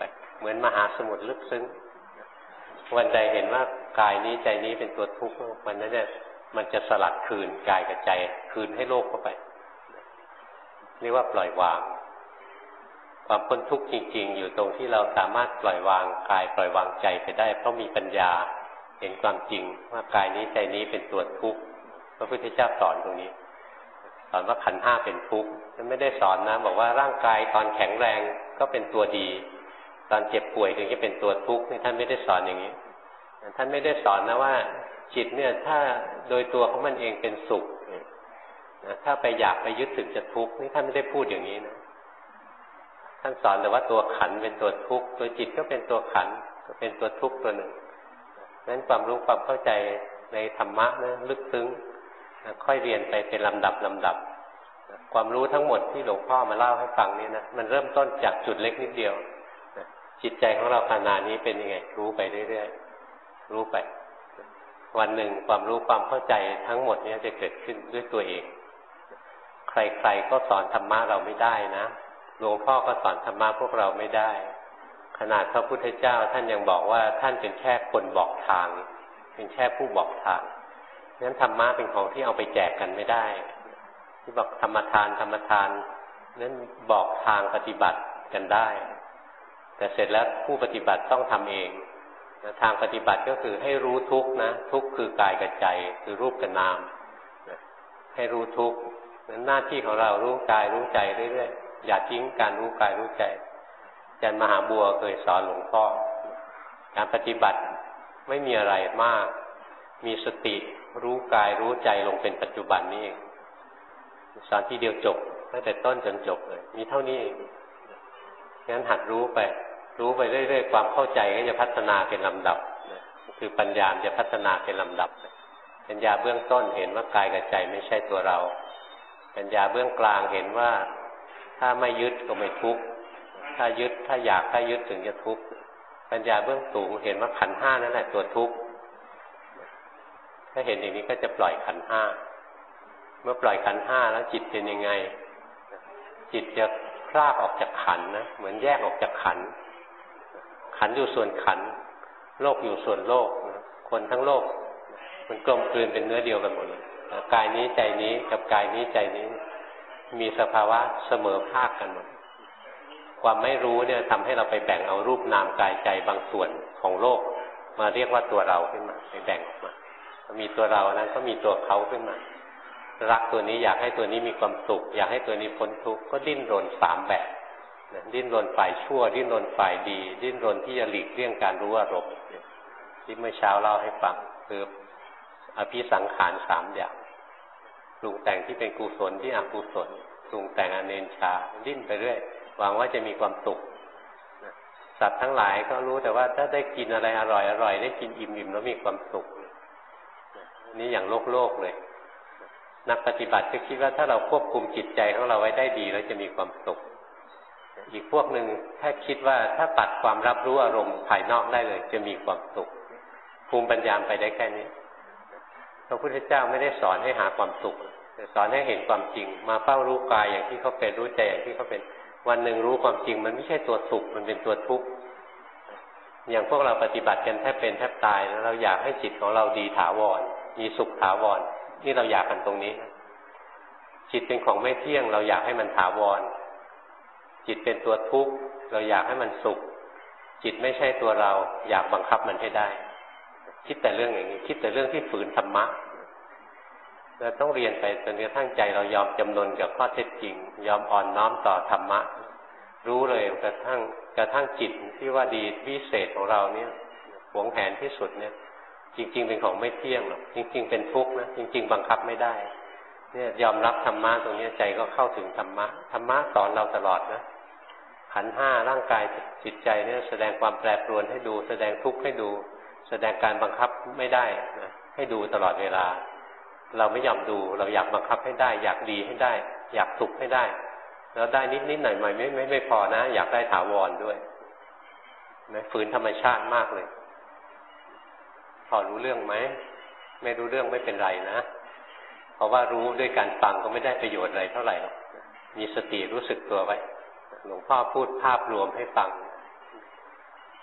เหมือนมหาสมุทรลึกซึ้งวันใดเห็นว่ากายนี้ใจนี้เป็นตัวทุกข์วันนั้นเนี่ยมันจะสลัดคืนกายกับใจคืนให้โลกเข้าไปเรียกว่าปล่อยวางความพ้นทุกข์จริงๆอยู่ตรงที่เราสามารถปล่อยวางกายปล่อยวางใจไปได้เพราะมีปัญญาเห็นความจริงว่ากายนี้ใจนี้เป็นตัวทุกข์พระพุทธเจ้าสอนตรงนี้สอนว่าขันธ์ห้าเป็นทุกข์ไม่ได้สอนนะบอกว่าร่างกายตอนแข็งแรงก็เป็นตัวดีตอนเจ็บป่วยถึงจะเป็นตัวทุกข์นี่ท่านไม่ได้สอนอย่างนี้ท่านไม่ได้สอนนะว่าจิตเนี่ยถ้าโดยตัวของมันเองเป็นสุขนะถ้าไปอยากไปยึดถึงจะทุกข์นี่ท่านไม่ได้พูดอย่างนี้นะท่านสอนแต่ว่าตัวขันธ์เป็นตัวทุกข์ตัวจิตก็เป็นตัวขันธ์ก็เป็นตัวทุกข์ตัวหนึ่งนั้นความรู้ความเข้าใจในธรรมะนะลึกซึ้งนะค่อยเรียนไปเป็นลำดับลำดับนะความรู้ทั้งหมดที่หลวงพ่อมาเล่าให้ฟังนี่นะมันเริ่มต้นจากจุดเล็กนิดเดียวนะจิตใจของเราขณะนี้เป็นยังไงรู้ไปเรื่อยๆรู้ไปวันหนึ่งความรู้ความเข้าใจทั้งหมดนี้จะเกิดขึ้นด้วยตัวเองใครๆก็สอนธรรมะเราไม่ได้นะหลวงพ่อก็สอนธรรมะพวกเราไม่ได้ขนาดพระพุทธเจ้าท่านยังบอกว่าท่านเป็นแค่คนบอกทางเป็นแค่ผู้บอกทางงั้นธรรมะเป็นของที่เอาไปแจกกันไม่ได้ที่บอกธรรมทานธรรมทานนั้นบอกทางปฏิบัติกันได้แต่เสร็จแล้วผู้ปฏิบัติต้องทำเองทางปฏิบัติก็คือให้รู้ทุกข์นะทุกข์คือกายกับใจคือรูปกับนามให้รู้ทุกข์นั้นหน้าที่ของเรารู้กายรู้ใจเรื่อยๆอย่าทิ้งการรู้กายรู้ใจอาจารย์มหาบัวเคยสอนหลวงพ่อการปฏิบัติไม่มีอะไรมากมีสติรู้กายรู้ใจลงเป็นปัจจุบันนี่เองสอนทีเดียวจบตั้งแต่ต้นจนจบเลยมีเท่านี้เองงั้นหัดรู้ไปรู้ไปเรื่อยๆความเข้าใจก็จะพัฒนาเป็นลำดับคือปัญญาจะพัฒนาเป็นลำดับปัญญาเบื้องต้นเห็นว่ากายกับใจไม่ใช่ตัวเราปัญญาเบื้องกลางเห็นว่าถ้าไม่ยึดก็ไม่ทุกข์ถ้ายึดถ้าอยากถ้ายึดถึงจะทุกข์ปัญญาเบื้องสูงเห็นว่าขันธ์ห้านั่นแหละตัวทุกข์ถ้าเห็นอย่างนี้ก็จะปล่อยขันธ์ห้าเมื่อปล่อยขันธ์ห้าแล้วจิตเป็นยังไงจิตจะพรากออกจากขันธ์นะเหมือนแยกออกจากขันธ์ขันธ์อยู่ส่วนขันธ์โลกอยู่ส่วนโลกคนทั้งโลกมันกลมกลืนเป็นเนื้อเดียวกันหมดกายนี้ใจนี้กับกายนี้ใจนี้มีสภาวะเสมอภาคกันหมดความไม่รู้เนี่ยทำให้เราไปแบ่งเอารูปนามกายใจบางส่วนของโลกมาเรียกว่าตัวเราขึ้นมาไปแบ่งออกมามีตัวเรานั้นก็มีตัวเขาขึ้นมารักตัวนี้อยากให้ตัวนี้มีความสุขอยากให้ตัวนี้พ้นทุกข์ก็ดิ้นรนสามแบบดิ้นรนฝ่ายชั่วดิ้นรนฝ่ายดีดิ้นรนที่จะหลีกเลี่ยงการรู้อารมณ์ที่เมื่อเช้าเล่าให้ฟังคืออภิสังขารสามอย่างปรุงแต่งที่เป็นกุศลที่อกุศลปรุงแต่งอเนญชาดิ้นไปเรื่อยหวังว่าจะมีความสุขสัตว์ทั้งหลายก็รู้แต่ว่าถ้าได้กินอะไรอร่อยอร่อยได้กินอิ่มอิ่มแล้วมีความสุขนี่อย่างโลกโลกเลยนักปฏิบัติก็คิดว่าถ้าเราควบคุมจิตใจของเราไว้ได้ดีแล้วจะมีความสุขอีกพวกหนึ่งถ้าคิดว่าถ้าตัดความรับรู้อารมณ์ภายนอกได้เลยจะมีความสุขภูมิปัญญาไปได้แค่นี้พระพุทธเจ้าไม่ได้สอนให้หาความสุขแต่สอนให้เห็นความจริงมาเฝ้ารู้กายอย่างที่เขาเป็นรู้ใจอย่างที่เขาเป็นวันหนึ่งรู้ความจริงมันไม่ใช่ตัวสุขมันเป็นตัวทุกข์อย่างพวกเราปฏิบัติกันแทบเป็นแทบตายแล้วเราอยากให้จิตของเราดีถาวรมีสุขถาวรนี่เราอยากกันตรงนี้จิตเป็นของไม่เที่ยงเราอยากให้มันถาวรจิตเป็นตัวทุกข์เราอยากให้มันสุขจิตไม่ใช่ตัวเราอยากบังคับมันให้ได้คิดแต่เรื่องอย่างนี้คิดแต่เรื่องที่ฝืนธรรมะเราต้องเรียนไปจนกระทั่งใจเรายอมจำนนกับข้อเท็จจริงยอมอ่อนน้อมต่อธรรมะรู้เลยกระทั่งกระทั่งจิตที่ว่าดีวิเศษของเราเนี่ยหวงแหนที่สุดเนี่ยจริงๆเป็นของไม่เที่ยงหรอกจริงๆเป็นทุกข์นะจริงๆบังคับไม่ได้เนี่ยยอมรับธรรมะตรงนี้ใจก็เข้าถึงธรรมะธรรมะสอนเราตลอดนะขันธ์ห้าร่างกายจิตใจเนี่ยแสดงความแปรปรวนให้ดูแสดงทุกข์ให้ดูแสดงการบังคับไม่ได้นะให้ดูตลอดเวลาเราไม่ยอมดูเราอยากบังคับให้ได้อยากดีให้ได้อยากสุขให้ได้แล้วได้นิดๆหน่อยๆไม่ไม่ไม่พอนะอยากได้ถาวรด้วยนะฝืนธรรมชาติมากเลยพอรู้เรื่องไหมไม่รู้เรื่องไม่เป็นไรนะเพราะว่ารู้ด้วยการฟังก็ไม่ได้ประโยชน์อะไรเท่าไหร่หรอกมีสติรู้สึกตัวไว้หลวงพ่อพูดภาพรวมให้ฟัง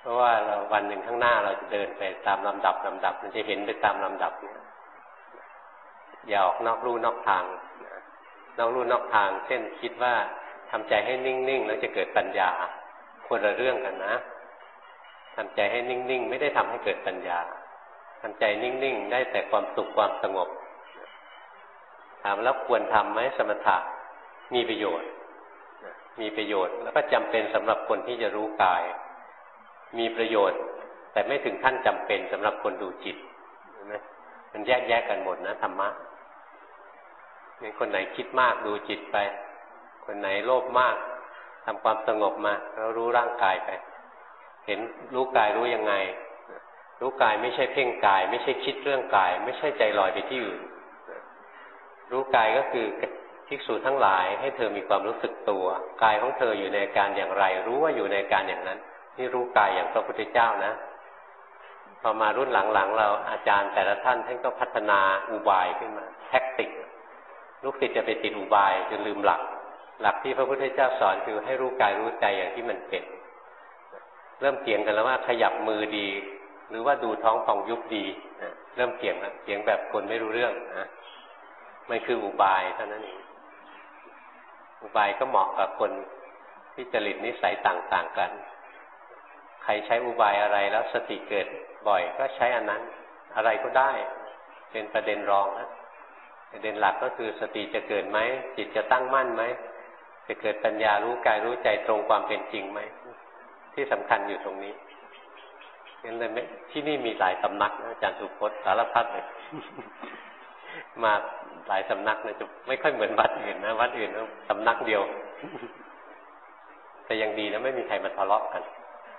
เพราะว่าเราวันหนึ่งข้างหน้าเราจะเดินไปตามลำดับลำดับมันจะเห็นไปตามลำดับเนี่ยอย่าออกนอกลู่นอกทางนอกลู่นอกทางเช่นคิดว่าทำใจให้นิ่งๆแล้วจะเกิดปัญญาคนละเรื่องกันนะทำใจให้นิ่งๆไม่ได้ทำให้เกิดปัญญาทำใจนิ่งๆได้แต่ความสุขความสงบถามแล้วควรทำไหมสมถะมีประโยชน์มีประโยชน์แล้วก็จำเป็นสำหรับคนที่จะรู้กายมีประโยชน์แต่ไม่ถึงขั้นจำเป็นสำหรับคนดูจิตนะมันแยกแยกกันหมดนะธรรมะงั้นคนไหนคิดมากดูจิตไปคนไหนโลภมากทำความสงบมาแล้วรู้ร่างกายไปเห็นรู้กายรู้ยังไงรู้กายไม่ใช่เพ่งกายไม่ใช่คิดเรื่องกายไม่ใช่ใจลอยไปที่อื่นรู้กายก็คือภิกษุทั้งหลายให้เธอมีความรู้สึกตัวกายของเธออยู่ในอาการอย่างไรรู้ว่าอยู่ในอาการอย่างนั้นนี่รู้กายอย่างพระพุทธเจ้านะพอมารุ่นหลังๆเราอาจารย์แต่ละท่านท่านก็พัฒนาอุบายขึ้นมาแท็กติกลูกศิษย์จะไปติดอุบายจนลืมหลักหลักที่พระพุทธเจ้าสอนคือให้รู้กายรู้ใจอย่างที่มันเป็นเริ่มเถียงกันแล้วว่าขยับมือดีหรือว่าดูท้องพองยุบดีเริ่มเถียงแล้วเถียงแบบคนไม่รู้เรื่องนะมันคืออุบายเท่านั้นเองอุบายก็เหมาะกับคนที่จริตนิสัยต่างๆกันใครใช้อุบายอะไรแล้วสติเกิดบ่อยก็ใช้อันนั้นอะไรก็ได้เป็นประเด็นรองนะประเด็นหลักก็คือสติจะเกิดไหมจิตจะตั้งมั่นไหมจะเกิดปัญญารู้กายรู้ใจตรงความเป็นจริงไหมที่สำคัญอยู่ตรงนี้งั้นเลยไม่ที่นี่มีหลายสำนักนะอาจารย์สุพจน์สารพัดเลย มาหลายสำนักนะจะไม่ค่อยเหมือนวัดอื่นนะวัดอื่นสำนักเดียว แต่ยังดีนะไม่มีใครมาทะเลาะกัน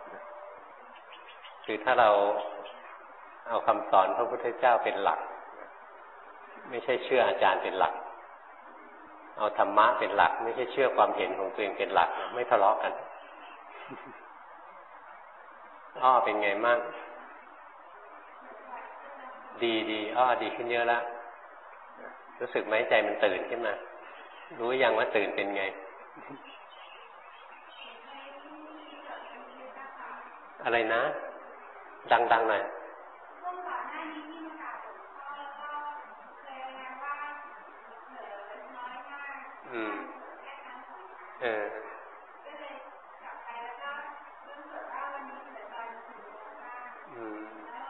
คือถ้าเราเอาคำสอนพระพุทธเจ้าเป็นหลักไม่ใช่เชื่ออาจารย์เป็นหลักเอาธรรมะเป็นหลักไม่ใช่เชื่อความเห็นของตัวเองเป็นหลักไม่ทะเลาะกันอ้อเป็นไงมั่งดีดีอ้อดีขึ้นเยอะแล้วรู้สึกไหมใจมันตื่นขึ้นมารู้ยังว่าตื่นเป็นไงอะไรนะดังๆหน่อยอืมเอออืม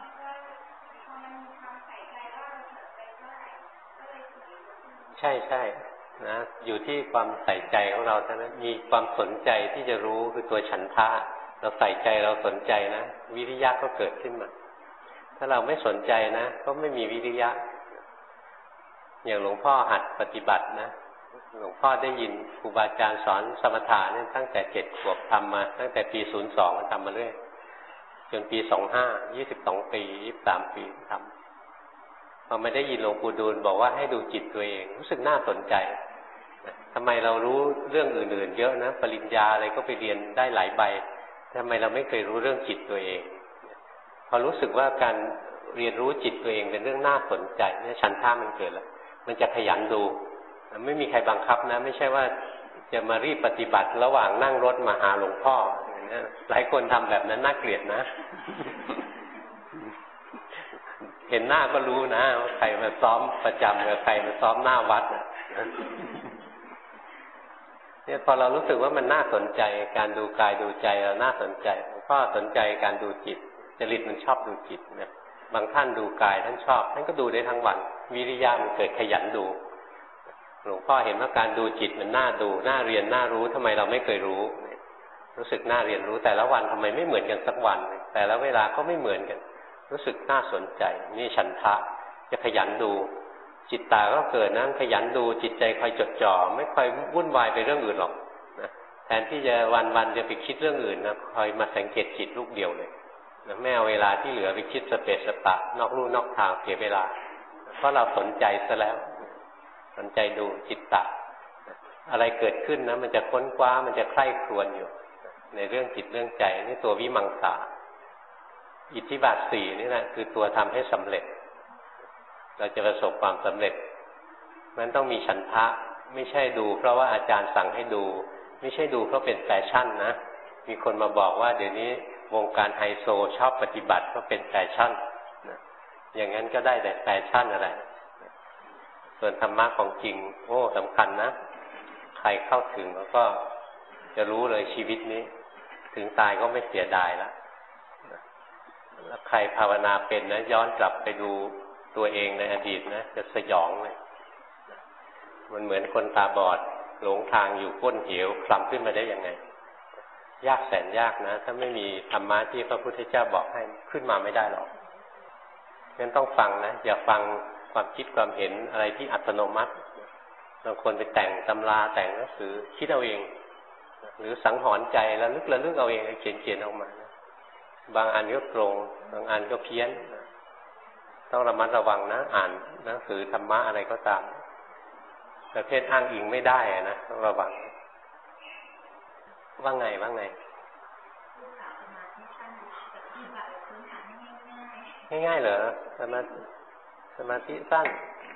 ใช่ใช่นะอยู่ที่ความใส่ใจของเราเท่านั้นมีความสนใจที่จะรู้คือตัวฉันทะเราใส่ใจเราสนใจนะวิริยะก็เกิดขึ้นมาถ้าเราไม่สนใจนะก็ไม่มีวิริยะอย่างหลวงพ่อหัดปฏิบัตินะหลวงพ่อได้ยินครูบาอาจารย์สอนสมถะเนี่ยตั้งแต่เจ็ดขวบทำมาตั้งแต่ปีศูนย์สองทำมาเรื่อยจนปีสองห้ายี่สิบสองปียี่สิบสามปีทำพอไม่ได้ยินหลวงปู่ดูลบอกว่าให้ดูจิตตัวเองรู้สึกน่าสนใจทำไมเรารู้เรื่องอื่นๆเยอะนะปริญญาอะไรก็ไปเรียนได้หลายใบทำไมเราไม่เคยรู้เรื่องจิตตัวเองพอรู้สึกว่าการเรียนรู้จิตตัวเองเป็นเรื่องน่าสนใจเนี่ยฉันทะมันเกิดแล้วมันจะขยันดูไม่มีใครบังคับนะไม่ใช่ว่าจะมารีบปฏิบัติระหว่างนั่งรถมาหาหลวงพ่อหลายคนทำแบบนั้นน่าเกลียดนะ เห็นหน้าก็รู้นะว่าใครมาซ้อมประจำกับใครมาซ้อมหน้าวัดเนี่ยพอเรารู้สึกว่ามันน่าสนใจการดูกายดูใจเราน่าสนใจหลวงพ่อสนใจการดูจิตจริตมันชอบดูจิตนะบางท่านดูกายท่านชอบท่านก็ดูได้ทั้งวันวิริยะมันเกิดขยันดูหลวงพ่อเห็นว่าการดูจิตมันน่าดูน่าเรียนน่ารู้ทำไมเราไม่เคยรู้รู้สึกน่าเรียนรู้แต่ละวันทำไมไม่เหมือนกันสักวันแต่ละเวลาก็ไม่เหมือนกันรู้สึกน่าสนใจนี่ฉันทะจะขยันดูจิตตาก็เกิดนะขยันดูจิตใจคอยจดจ่อไม่ค่อยวุ่นวายไปเรื่องอื่นหรอกนะแทนที่จะวันๆจะไปคิดเรื่องอื่นนะคอยมาสังเกตจิตลูกเดียวเลยนะไม่เอาเวลาที่เหลือไปคิดสเปสสปะนอกลู่นอกทางเสียเวลาเพราะเราสนใจซะแล้วสนใจดูจิตตะอะไรเกิดขึ้นนะมันจะค้นคว้ามันจะใคร่ครวญอยู่ในเรื่องจิตเรื่องใจนี่ตัววิมังสาอิทธิบาทสี่นี่แหละคือตัวทำให้สำเร็จเราจะประสบความสำเร็จมันต้องมีฉันทะไม่ใช่ดูเพราะว่าอาจารย์สั่งให้ดูไม่ใช่ดูเพราะเป็นแฟชั่นนะมีคนมาบอกว่าเดี๋ยวนี้วงการไฮโซชอบปฏิบัติก็เป็นแฟชั่นนะอย่างนั้นก็ได้แต่แฟชั่นอะไรส่วนธรรมะของจริงโอ้สำคัญนะใครเข้าถึงแล้วก็จะรู้เลยชีวิตนี้ถึงตายก็ไม่เสียดายแล้วแล้วใครภาวนาเป็นนะย้อนกลับไปดูตัวเองในอดีตนะจะสยองเลยมันเหมือนคนตาบอดหลงทางอยู่ก้นเหวคลำขึ้นมาได้ยังไงยากแสนยากนะถ้าไม่มีธรรมะที่พระพุทธเจ้าบอกให้ขึ้นมาไม่ได้หรอกงั้นต้องฟังนะอย่าฟังความคิดความเห็นอะไรที่อัตโนมัติบางคนไปแต่งตำราแต่งหนังสือคิดเอาเองหรือสังหรณ์ใจแล้วลึกระลึกเอาเองเขียนเขียนออกมานะบางอันก็ตรงบางอันก็เพี้ยนต้องระมัดระวังนะอ่านหนังสือธรรมะอะไรก็ตามประเภทอ้างอิงไม่ได้นะต้องระวังว่าไงว่าไงง่ายๆเหรอสมาสมาธิสั้น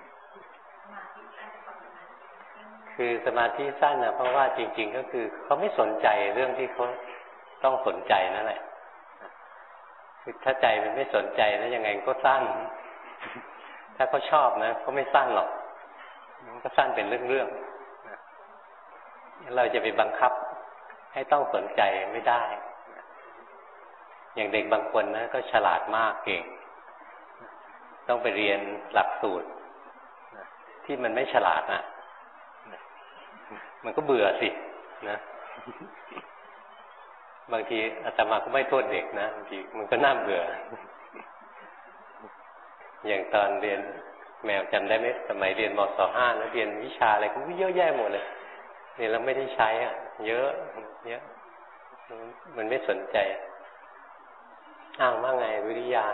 คือสมาธิสั้นนะเพราะว่าจริงๆก็คือเขาไม่สนใจเรื่องที่เขาต้องสนใจนั่นแหละคือถ้าใจมันไม่สนใจนะยังไงก็สั้นถ้าเขาชอบนะเขาไม่สั้นหรอกมันก็สั้นเป็นเรื่องๆเราจะไปบังคับให้ต้องสนใจไม่ได้อย่างเด็กบางคนนะก็ฉลาดมากเก่งต้องไปเรียนหลักสูตรที่มันไม่ฉลาดนะมันก็เบื่อสินะบางทีอาตมาก็ไม่โทษเด็กนะบางทีมันก็น่าเบื่ออย่างตอนเรียนแมวจำได้ไหมสมัยเรียนม.ศ.ห้านะเรียนวิชาอะไรก็เยอะแยะหมดเลยเรียนแล้วไม่ได้ใช้อ่ะเยอะเยอะมันไม่สนใจอ้าวว่าไงวิริยา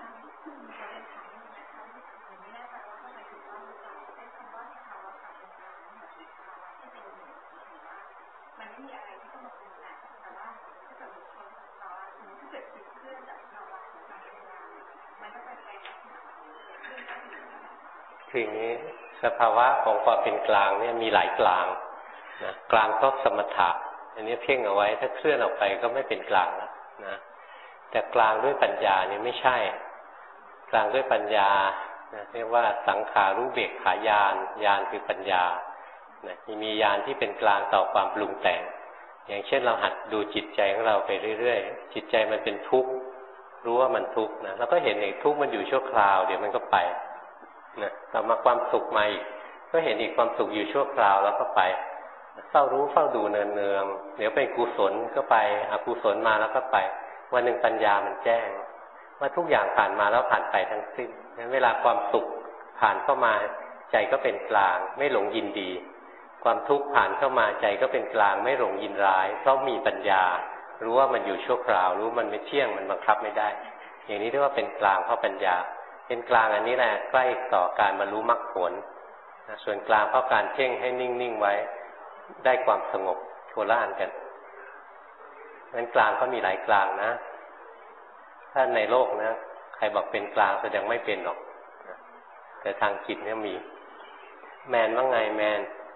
คืออย่างนี้สภาวะของความเป็นกลางเนี่ยมีหลายกลางนะกลางก็สมถะอันนี้เพ่งเอาไว้ถ้าเคลื่อนออกไปก็ไม่เป็นกลางแล้วนะแต่กลางด้วยปัญญานี่ไม่ใช่กลางด้วยปัญญานะเรียกว่าสังขารุเบกขาญาณญาณคือปัญญานะมีญาณที่เป็นกลางต่อความปรุงแต่งอย่างเช่นเราหัดดูจิตใจของเราไปเรื่อยๆจิตใจมันเป็นทุกข์รู้ว่ามันทุกข์นะแล้วก็เห็นไอ้ทุกข์มันอยู่ชั่วคราวเดี๋ยวมันก็ไปนะต่อมาความสุขมาอีกก็เห็นอีกความสุขอยู่ชั่วคราวแล้วก็ไปเฝ้ารู้เฝ้าดูเนืองๆเดี๋ยวเป็นกุศลก็ไปอกุศลมาแล้วก็ไปวันหนึ่งปัญญามันแจ้งว่าทุกอย่างผ่านมาแล้วผ่านไปทั้งสิ้นงั้นเวลาความสุขผ่านเข้ามาใจก็เป็นกลางไม่หลงยินดีความทุกข์ผ่านเข้ามาใจก็เป็นกลางไม่หลงยินร้ายเพราะมีปัญญารู้ว่ามันอยู่ชั่วคราวรู้มันไม่เที่ยงมันบังคับไม่ได้อย่างนี้เรียกว่าเป็นกลางเพราะปัญญาเป็นกลางอันนี้แหละใกล้ต่อการบรรลุมรรคผลส่วนกลางเพราะการเพ่งให้นิ่งๆไว้ได้ความสงบโคละอันกันงั้นกลางก็มีหลายกลางนะถ้าในโลกนะใครบอกเป็นกลางแสดงไม่เป็นหรอกแต่ทางจิตเนี่ยมีแมนว่าไงแมน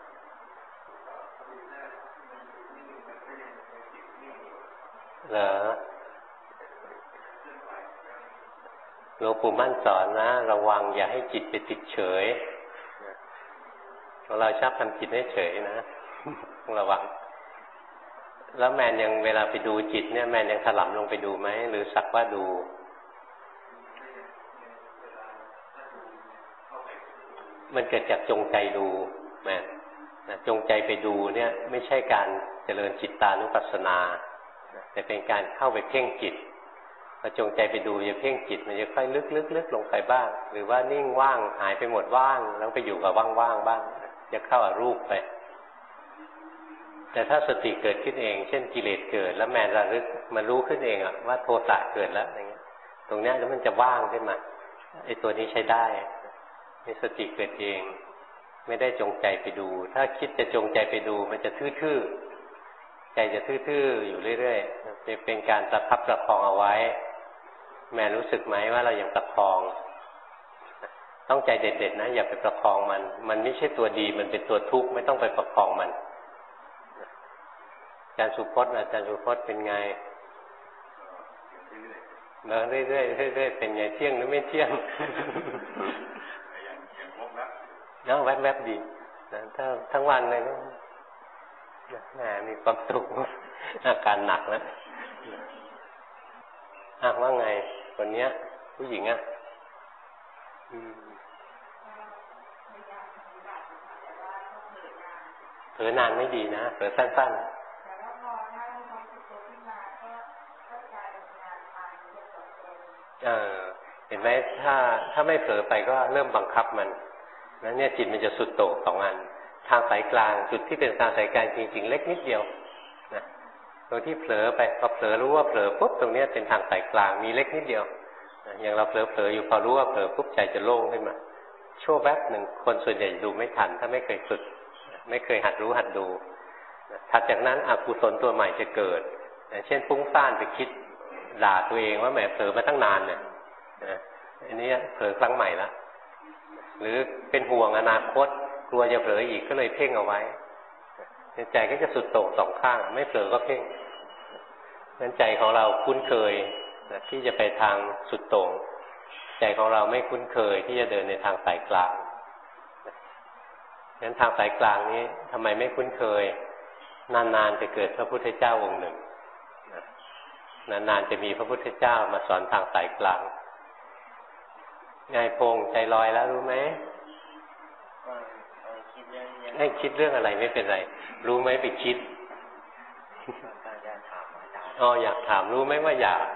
เหรอหลวงปู่มั่นสอนนะระวังอย่าให้จิตไปติดเฉยเราชอบทำจิตให้เฉยนะต้องระวังแล้วแมนยังเวลาไปดูจิตเนี่ยแมนยังถลำลงไปดูไหมหรือสักว่าดูมันเกิดจากจงใจดูแมนนะจงใจไปดูเนี่ยไม่ใช่การเจริญจิตตานุปัสสนาแต่เป็นการเข้าไปเพ่งจิตพอจงใจไปดูจะเพ่งจิตมันจะค่อยลึกๆๆลงไปบ้างหรือว่านิ่งว่างหายไปหมดว่างแล้วไปอยู่กับว่างๆบ้างจะเข้าอรูปไปแต่ถ้าสติเกิดขึ้นเองเช่นกิเลสเกิดแล้วแมนระลึกมันรู้ขึ้นเองอะว่าโทสะเกิดแล้วอย่างเงี้ยตรงเนี้ยแล้วมันจะว่างขึ้นมาไอ้ตัวนี้ใช้ได้มีสติเกิดเองไม่ได้จงใจไปดูถ้าคิดจะจงใจไปดูมันจะทื่อๆใจจะทื่อๆอยู่เรื่อยๆจะเป็นการประคับประคองเอาไว้แม่รู้สึกไหมว่าเรายังประคองต้องใจเด็ดๆนะอย่าไปประคองมันมันไม่ใช่ตัวดีมันเป็นตัวทุกข์ไม่ต้องไปประคองมันอาจารย์สุพจน์อาจารย์สุพจน์เป็นไงเดินเรื่อยๆเรื่อยๆเป็นไงเที่ยงหรือไม่เที่ยงอย่างอย่างพบแล้วเนาะแวบๆดีนะถ้าทั้งวันเลยก็แหมมีความสุขอาการหนักแล้วอ่ะว่าไงคนเนี้ยผู้หญิงอ่ะเผลอนานไม่ดีนะเผลอสั้นๆเออเห็นไหมถ้าถ้าไม่เผลอไปก็เริ่มบังคับมันแล้วเนี่ยจิตมันจะสุดโต่งสองอันทางสายกลางจุดที่เป็นทางสายกลางจริงๆเล็กนิดเดียวนะตรงที่เผลอไปพอเผลอรู้ว่าเผลอปุ๊บตรงนี้เป็นทางสายกลางมีเล็กนิดเดียวนะอย่างเราเผลอเผลออยู่พอรู้ว่าเผลอปุ๊บใจจะโล่งขึ้นมาชั่วแวบหนึ่งคนส่วนใหญ่ดูไม่ทันถ้าไม่เคยฝึกไม่เคยหัดรู้หัดดูถัดจากนั้นอกุศลตัวใหม่จะเกิดเช่นฟุ้งซ่านไปคิดด่าตัวเองว่าแหมเผลอมาตั้งนานเนี่ยอันนี้เผลอครั้งใหม่ละหรือเป็นห่วงอนาคตกลัวจะเผลออีกก็เลยเพ่งเอาไว้ใจก็จะสุดโต่งสองข้างไม่เผลอก็เพ่งนั้นใจของเราคุ้นเคยที่จะไปทางสุดโต่งใจของเราไม่คุ้นเคยที่จะเดินในทางสายกลางงั้นทางสายกลางนี้ทำไมไม่คุ้นเคยนานๆจะเกิดพระพุทธเจ้าองค์หนึ่งนานๆจะมีพระพุทธเจ้ามาสอนทางสายกลางไงพงใจลอยแล้วรู้ไหมให้คิดเรื่องอะไรไม่เป็นไรรู้ไหมไปคิดอ๋ออยากถามรู้ไหมว่าอยาก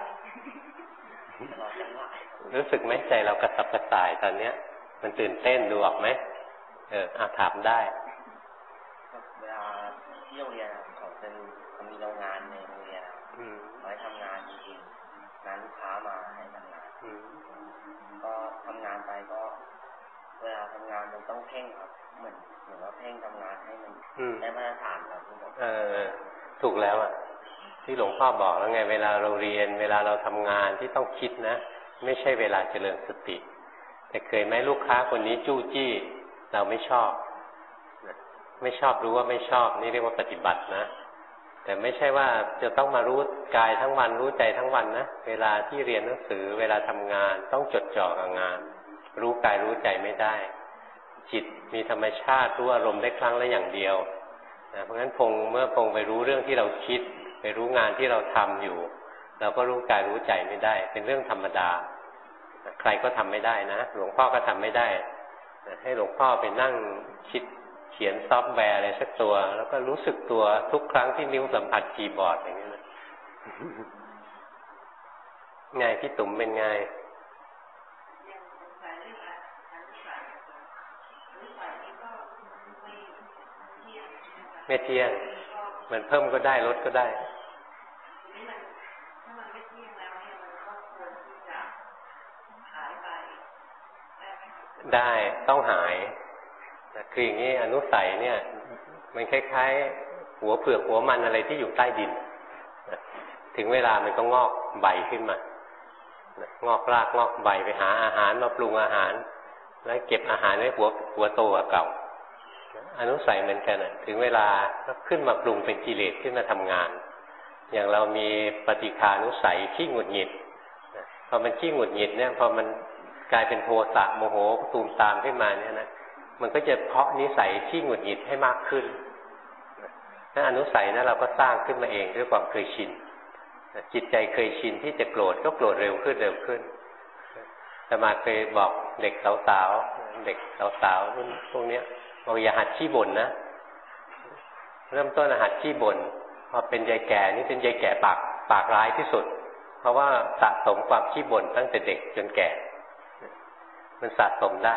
รู้สึกไหมใจเรากระสับกระส่ายตอนเนี้ยมันตื่นเต้นดูออกไหมเอออาถามได้เวลาที่โรงเรียนเขาเป็นเขามีโรงงานในโรงเรียนไว้ทำงานจริงๆงานลูกค้ามาให้ทำงานก็ทำงานไปก็เวลาทำงานมันต้องเพ่งครับเหมือนเหมือนว่าเพ่งทำงานให้มันได้มาตรฐานครับเออถูกแล้วอ่ะที่หลวงพ่อบอกแล้วไงเวลาเราเรียนเวลาเราทำงานที่ต้องคิดนะไม่ใช่เวลาเจริญสติแต่เคยไหมลูกค้าคนนี้จู้จี้เราไม่ชอบไม่ชอบรู้ว่าไม่ชอบนี่เรียกว่าปฏิบัตินะแต่ไม่ใช่ว่าจะต้องมารู้กายทั้งวันรู้ใจทั้งวันนะเวลาที่เรียนหนังสือเวลาทำงานต้องจดจ่อกับงานรู้กายรู้ใจไม่ได้จิตมีธรรมชาติรู้อารมณ์ได้ครั้งละอย่างเดียวนะเพราะฉะนั้นพงเมื่อพงไปรู้เรื่องที่เราคิดไปรู้งานที่เราทำอยู่เราก็รู้กายรู้ใจไม่ได้เป็นเรื่องธรรมดาใครก็ทำไม่ได้นะหลวงพ่อก็ทำไม่ได้ให้หลวงพ่อไปนั่งคิดเขียนซอฟต์แวร์อะไรสักตัวแล้วก็รู้สึกตัวทุกครั้งที่นิ้วสัมผัสคีย์บอร์ดอย่างนี้นะไงพี่ตุ๋มเป็นไงไม่เที่ยงมันเพิ่มก็ได้ลดก็ได้ได้ต้องหายคืออย่างนี้อนุสัยเนี่ยมันคล้ายๆหัวเผือกหัวมันอะไรที่อยู่ใต้ดินถึงเวลามันก็งอกใบขึ้นมางอกรากงอกใบไปหาอาหารมาปรุงอาหารแล้วเก็บอาหารไว้หัวหัวโตกว่าเก่าอนุสัยเหมือนกันถึงเวลาก็ขึ้นมาปรุงเป็นกิเลสขึ้นมาทำงานอย่างเรามีปฏิฆานุสัยขี้หงุดหงิดพอมันขี้หงุดหงิดเนี่ยพอมันกลายเป็นโทสะโมโหตูมตามขึ้นมาเนี่ยนะมันก็จะเพาะนิสัยที่หงุดหงิดให้มากขึ้นนั่นอนุสัยนะเราก็สร้างขึ้นมาเองด้วยความเคยชินจิตใจเคยชินที่จะโกรธก็โกรธเร็วขึ้นเร็วขึ้นแต่มาเคยบอกเด็กสาวๆเด็กสาวๆพวกนี้บอกอย่าหัดขี้บ่นนะเริ่มต้นหัดขี้บ่นพอเป็นยายแก่นี่เป็นยายแก่ปากปากร้ายที่สุดเพราะว่าสะสมความขี้บ่นตั้งแต่เด็กจนแก่มันสะสมได้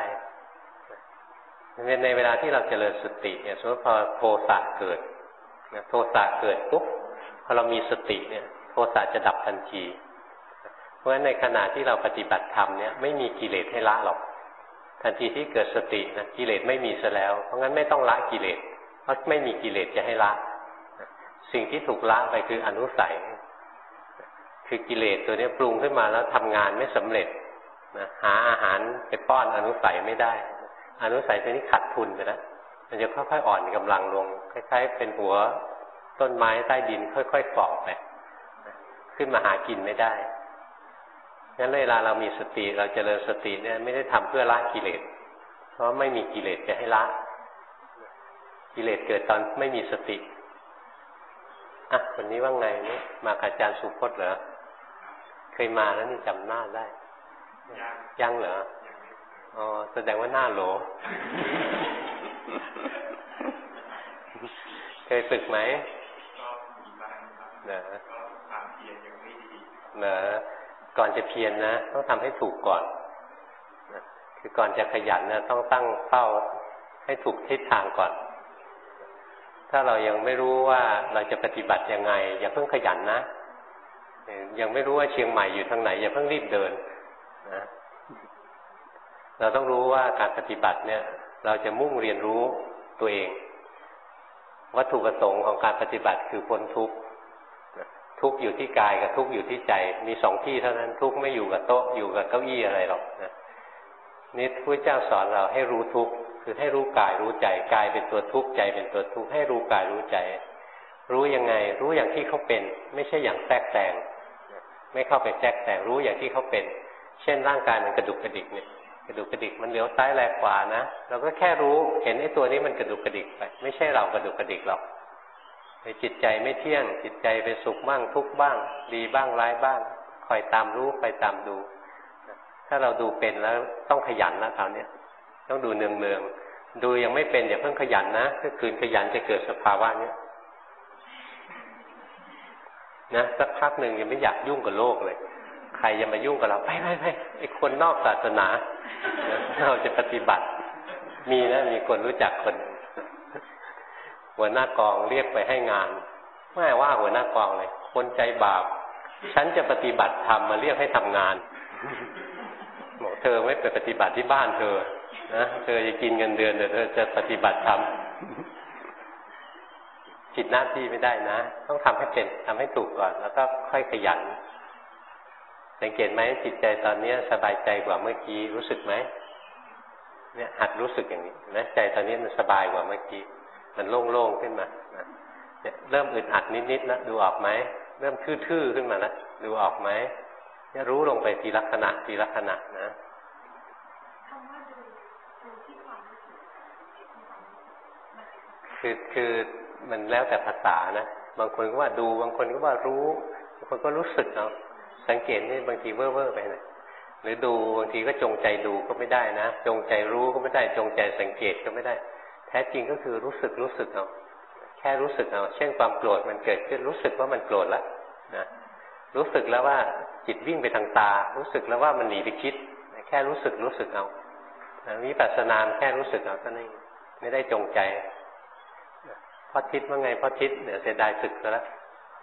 ในเวลาที่เราเจริญสติเนี่ยสมมติพอโทสะเกิดโทสะเกิดปุ๊บพอเรามีสติเนี่ยโทสะจะดับทันทีเพราะฉะนั้นในขณะที่เราปฏิบัติธรรมเนี่ยไม่มีกิเลสให้ละหรอกทันทีที่เกิดสตินะกิเลสไม่มีซะแล้วเพราะงั้นไม่ต้องละกิเลสเพราะไม่มีกิเลสจะให้ละสิ่งที่ถูกละไปคืออนุสัยคือกิเลสตัวนี้ปรุงขึ้นมาแล้วทำงานไม่สำเร็จนะหาอาหารไปป้อนอนุสัยไม่ได้อนุสัยตัวนี้ขาดทุนไปแล้วมันจะค่อยๆอ่อนกำลังลงคล้ายๆเป็นหัวต้นไม้ใต้ดินค่อยๆฝ่อไปขึ้นมาหากินไม่ได้งั้นเวลาเรามีสติเราเจริญสติเนี่ยไม่ได้ทำเพื่อละกิเลสเพราะไม่มีกิเลสจะให้ละกิเลสเกิดตอนไม่มีสติอ่ะวันนี้ว่าไงนี่มากับอาจารย์สุพจน์เหรอเคยมาแล้วนี่จำหน้าได้ยังเหรออ๋อแสดงว่าหน้าโหลเคยฝึกไหมก็มีบ้างครับเนอะก็ความเพียรยังไม่ดีเนอะก่อนจะเพียรนะต้องทำให้ถูกก่อนคือก่อนจะขยันนะต้องตั้งเป้าให้ถูกทิศทางก่อนถ้าเรายังไม่รู้ว่าเราจะปฏิบัติยังไงอย่าเพิ่งขยันนะยังไม่รู้ว่าเชียงใหม่อยู่ทางไหนอย่าเพิ่งรีบเดินนะเราต้องรู้ว่าการปฏิบัติเนี่ยเราจะมุ่งเรียนรู้ตัวเองวัตถุประสงค์ของการปฏิบัติคือพ้นทุกข์ทุกข์อยู่ที่กายกับทุกข์อยู่ที่ใจมีสองที่เท่านั้นทุกข์ไม่อยู่กับโต๊ะอยู่กับเก้าอี้อะไรหรอกนะนี่พระเจ้าสอนเราให้รู้ทุกข์คือให้รู้กายรู้ใจกายเป็นตัวทุกข์ใจเป็นตัวทุกข์ให้รู้กายรู้ใจรู้ยังไงรู้อย่างที่เขาเป็นไม่ใช่อย่างแทรกแซงไม่เข้าไปแทรกแซงรู้อย่างที่เขาเป็นเช่นร่างกายมันกระดุกกระดิกเนี่ยกระดุกกระดิกมันเลี้ยวซ้ายแลขวานะเราก็แค่รู้เห็นไอ้ตัวนี้มันกระดุกกระดิกไปไม่ใช่เรากระดุกกระดิกหรอกจิตใจไม่เที่ยงจิตใจเป็นสุขบ้างทุกข์บ้างดีบ้างร้ายบ้างคอยตามรู้คอยตามดูถ้าเราดูเป็นแล้วต้องขยันนะคราวนี้ต้องดูเนืองๆดูยังไม่เป็นอย่าเพิ่งขยันนะถ้าคืนขยันจะเกิดสภาวะนี้นะสักพักหนึ่งยังไม่อยากยุ่งกับโลกเลยใครจะมายุ่งกับเราไปไปไปไอ้คนนอกศาสนาเราจะปฏิบัติมีนะมีคนรู้จักคนหัวหน้ากองเรียกไปให้งานไม่ว่าหัวหน้ากองเลยคนใจบาปฉันจะปฏิบัติธรรมมาเรียกให้ทำงานบอกเธอไม่ไปปฏิบัติที่บ้านเธอนะเธอจะกินเงินเดือนเดี๋ยวเธอจะปฏิบัติธรรมผิดหน้าที่ไม่ได้นะต้องทำให้เป็นทำให้ถูกก่อนแล้วก็ค่อยขยันสังเกตไหมจิตใจตอนนี้สบายใจกว่าเมื่อกี้รู้สึกไหมเนี่ยหัดรู้สึกอย่างนี้นะใจตอนนี้มันสบายกว่าเมื่อกี้มันโล่งๆขึ้นมาเนี่ยเริ่มอึดอัดนิดๆแล้วดูออกไหมเริ่มทื่อๆขึ้นมาแล้วดูออกไหมเนี่ยรู้ลงไปทีละขณะทีละขณะนะคือคือมันแล้วแต่ภาษานะบางคนก็ว่าดูบางคนก็ว่ารู้บางคนก็รู้สึกเอาสังเกตนี่บางทีเว่อร์ๆไปนะหรือดูบางทีก็จงใจดูก็ไม่ได้นะจงใจรู้ก็ไม่ได้จงใจสังเกตก็ไม่ได้แท้จริงก็คือรู้สึกรู้สึกเอาแค่รู้สึกเอาเช่นความโกรธมันเกิดขึ้นรู้สึกว่ามันโกรธแล้วนะรู้สึกแล้วว่าจิตวิ่งไปทางตารู้สึกแล้วว่ามันหนีไปคิดแค่รู้สึกรู้สึกเอาวิปัสสนาแค่รู้สึกเอาเท่านั้นไม่ได้จงใจพ่อทิศว่าไงพ่อทิศเดี๋ยวเสียดายศึกซะแล้ว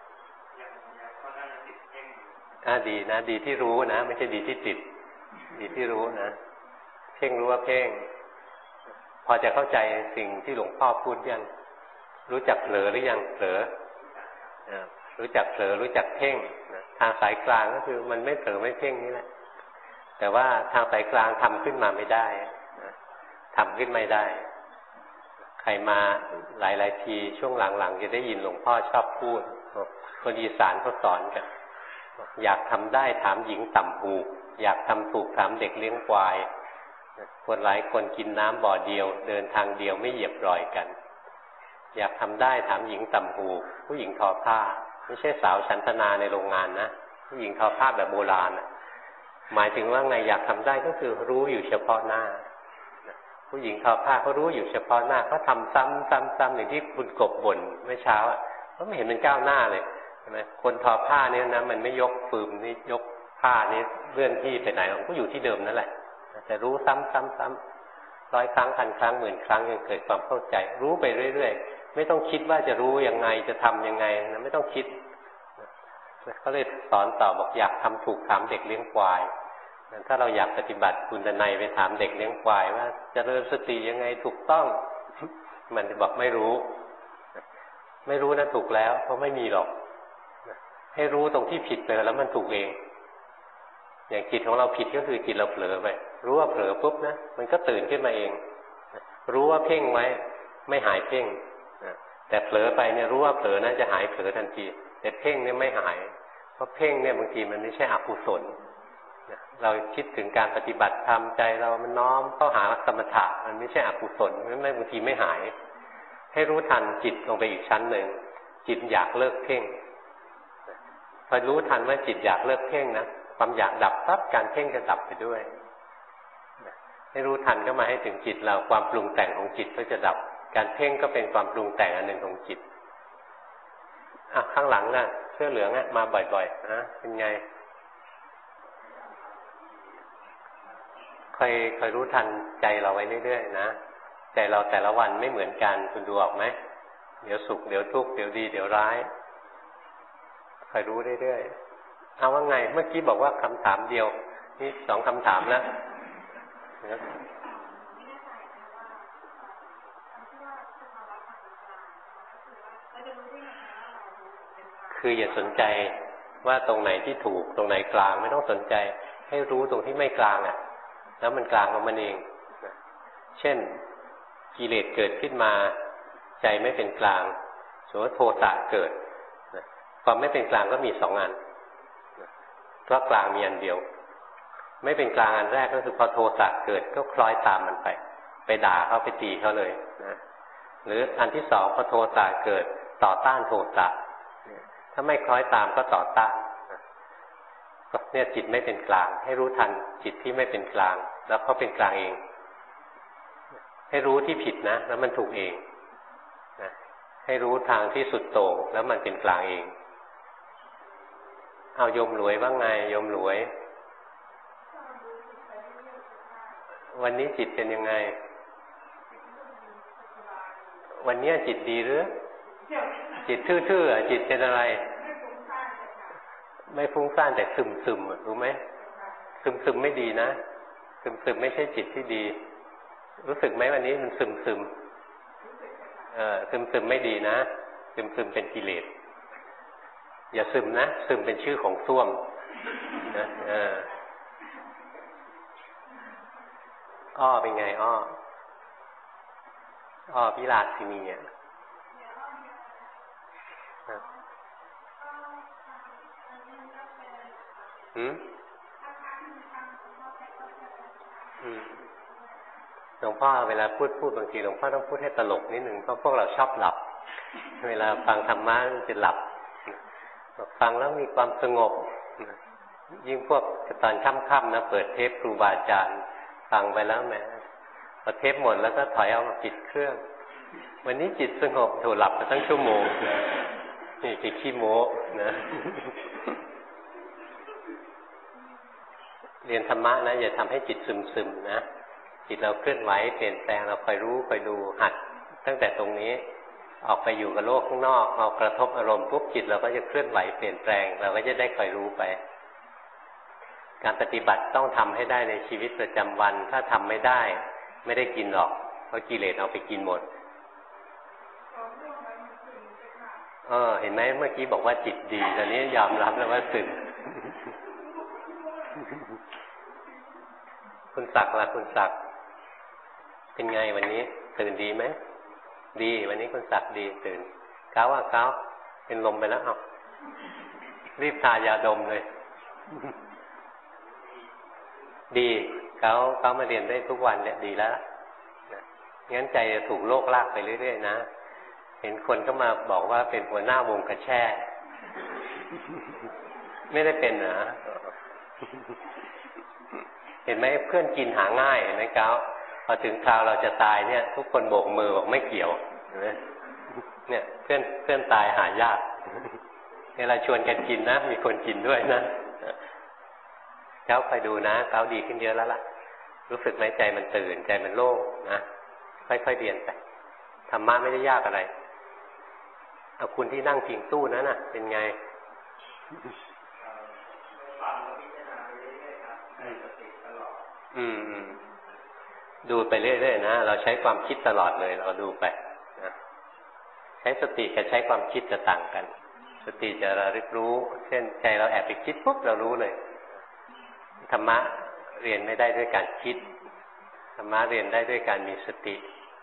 อ่าดีนะดีที่รู้นะไม่ใช่ดีที่ติดดีที่รู้นะเพ่งรู้ว่าเพ่งพอจะเข้าใจสิ่งที่หลวงพ่อพูดยังรู้จักเผลอหรือยังเผลอรู้จักเผลอรู้จักเพ่งทางสายกลางก็คือมันไม่เผลอไม่เพ่งนี่แหละแต่ว่าทางสายกลางทำขึ้นมาไม่ได้ทำขึ้นไม่ได้ใครมาหลายๆทีช่วงหลังๆจะได้ยินหลวงพ่อชอบพูดคนอีสานเขาสอนกันอยากทำได้ถามหญิงต่ำหูอยากทำถูกถามเด็กเลี้ยงควายคนหลายคนกินน้ำบ่อเดียวเดินทางเดียวไม่เหยียบรอยกันอยากทำได้ถามหญิงต่ำหูผู้หญิงทอผ้าไม่ใช่สาวชั้นธนาในโรงงานนะผู้หญิงทอผ้าแบบโบราณหมายถึงว่าไงอยากทำได้ก็คือรู้อยู่เฉพาะหน้าผู้หญิงทอผ้าเขารู้อยู่เฉพาะหน้าเขาทำซ้ำซ้ำซ้ำอย่างที่คุณกบบ่นเมื่อเช้าก็ไม่เห็นเป็นก้าวหน้าเลยใช่ไหมคนทอผ้าเนี่ยนะมันไม่ยกฟืมนี่ยกผ้านี่เลื่อนที่ไปไหนมันก็อยู่ที่เดิมนั่นแหละแต่รู้ซ้ำซ้ำซ้ำร้อยครั้งพันครั้งหมื่นครั้งยังเกิดความเข้าใจรู้ไปเรื่อยๆไม่ต้องคิดว่าจะรู้ยังไงจะทำยังไงนะไม่ต้องคิดเขาเลยสอนต่อบอกอยากทำถูกถามเด็กเลี้ยงควายถ้าเราอยากปฏิบัติคุณนัยไปถามเด็กเลี้ยงควายว่าจะเจริญสติยังไงถูกต้องมันจะบอกไม่รู้ไม่รู้นะถูกแล้วเพราะไม่มีหรอกให้รู้ตรงที่ผิดไปแล้วมันถูกเองอย่างจิตของเราผิดก็คือจิตเราเผลอไปรู้ว่าเผลอปุ๊บนะมันก็ตื่นขึ้นมาเองรู้ว่าเพ่งไว้ไม่หายเพ่งแต่เผลอไปเนี่ยรู้ว่าเผลอนะจะหายเผลอทันทีแต่เพ่งเนี่ยไม่หายเพราะเพ่งเนี่ยบางทีมันไม่ใช่อกุศลเราคิดถึงการปฏิบัติธรรมใจเรามันน้อมเข้าหาสมถะมันไม่ใช่อกุศลไม่บางทีไม่หายให้รู้ทันจิตลงไปอีกชั้นหนึ่งจิตอยากเลิกเพ่งพอรู้ทันว่าจิตอยากเลิกเพ่งนะความอยากดับปั๊บการเพ่งจะดับไปด้วยให้รู้ทันก็มาให้ถึงจิตเราความปรุงแต่งของจิตก็จะดับการเพ่งก็เป็นความปรุงแต่งอันหนึ่งของจิตอ่ะข้างหลังน่ะเสื้อเหลืองอ่ะมาบ่อยๆนะเป็นไงคอยคอยรู้ทันใจเราไว้เรื่อยๆนะใจเราแต่ละวันไม่เหมือนกันคุณดูออกไหมเดี๋ยวสุขเดี๋ยวทุกข์เดี๋ยวดีเดี๋ยวร้ายคอยรู้เรื่อยๆเอาว่าไงเมื่อกี้บอกว่าคำถามเดียวนี่สองคำถามแล้วคืออย่าสนใจว่าตรงไหนที่ถูกตรงไหนกลางไม่ต้องสนใจให้รู้ตรงที่ไม่กลางอ่ะแล้วมันกลางของมันเองเช่นกิเลสเกิดขึ้นมาใจไม่เป็นกลางสมมติโทสะเกิดความไม่เป็นกลางก็มีสองอันเพราะกลางมีอันเดียวไม่เป็นกลางอันแรกก็คือพอโทสะเกิดก็คล้อยตามมันไปไปด่าเขาไปตีเขาเลยนะหรืออันที่สองพอโทสะเกิดต่อต้านโทสะถ้าไม่คล้อยตามก็ต่อต้านเนี่ยจิตไม่เป็นกลางให้รู้ทันจิตที่ไม่เป็นกลางแล้วเขาเป็นกลางเองให้รู้ที่ผิดนะแล้วมันถูกเองนะให้รู้ทางที่สุดโต่งแล้วมันเป็นกลางเองเอาโยมรวยว่าไงโยมรวยวันนี้จิตเป็นยังไงวันนี้จิตดีหรือจิตทื่อๆจิตเป็นอะไรไม่ฟุ้งซ่านแต่ซึมซึมรู้ไหมซึมซึมไม่ดีนะซึมซึมไม่ใช่จิตที่ดีรู้สึกไหมวันนี้มันซึมซึมเออซึมซึมไม่ดีนะซึมซึมเป็นกิเลสอย่าซึมนะซึมเป็นชื่อของส้วมนะเอออ้อเป็นไงอ้ออ้อพิราชินีอ่ะหืมหลวงพ่อเวลาพูดพูดบางทีหลวงพ่อต้องพูดให้ตลกนิดหนึ่งเพราะพวกเราชอบหลับเวลาฟังธรรมะมันจะหลับฟังแล้วมีความสงบยิ่งพวกตอนค่ำๆนะเปิดเทปครูบาอาจารย์ฟังไปแล้วแหมพอเทปหมดแล้วก็ถอยเอามาปิดเครื่องวันนี้จิตสงบถูกหลับไปตั้งชั่วโมงนี่จิตขี้โม้นะเรียนธรรมะนะอย่าทำให้จิตซึมๆนะจิตเราเคลื่อนไหวเปลี่ยนแปลงเราคอยรู้คอยดูหัดตั้งแต่ตรงนี้ออกไปอยู่กับโลกข้างนอกเอากระทบอารมณ์ปุ๊บจิตเราก็จะเคลื่อนไหวเปลี่ยนแปลงเราก็จะได้คอยรู้ไปการปฏิบัติต้องทำให้ได้ในชีวิตประจำวันถ้าทำไม่ได้ไม่ได้กินหรอกเพราะกิเลสเอาไปกินหมดเออเห็นไหมเมื่อกี้บอกว่าจิตดีตอนนี้ยอมรับแล้วว่าซึมคุณศักดิ์ล่ะคุณศักดิ์เป็นไงวันนี้ตื่นดีไหมดีวันนี้คุณศักดิ์ดีตื่นเก้าว่าเก้าเป็นลมไปแล้วเอารีบทายาดมเลยดีเก้าเก้ามาเรียนได้ทุกวันเนี่ยดีแล้วนะงั้นใจจะถูกโลกลากไปเรื่อยๆนะเห็นคนก็มาบอกว่าเป็นหัวหน้าวงกระแช่ไม่ได้เป็นนะเห็นไหมเพื่อนกินหาง่ายเห็นไหมเก้าพอถึงคราวเราจะตายเนี่ยทุกคนโบกมือบอกไม่เกี่ยวเนี่ยเพื่อนเพื่อนตายหายากเวลาชวนกันกินนะมีคนกินด้วยนะเก้าคอยดูนะเก้าดีขึ้นเยอะแล้วล่ะรู้สึกไหมใจมันตื่นใจมันโล่งนะค่อยๆเรียนไปธรรมะไม่ได้ยากอะไรเอาคุณที่นั่งพิงตู้นั้นน่ะเป็นไงอืมอืมดูไปเรื่อยๆนะเราใช้ความคิดตลอดเลยเราดูไปนะใช้สติกับใช้ความคิดจะต่างกันสติจะระลึกรู้เช่นใจเราแอบไปคิดปุ๊บเรารู้เลยธรรมะเรียนไม่ได้ด้วยการคิดธรรมะเรียนได้ด้วยการมีสติ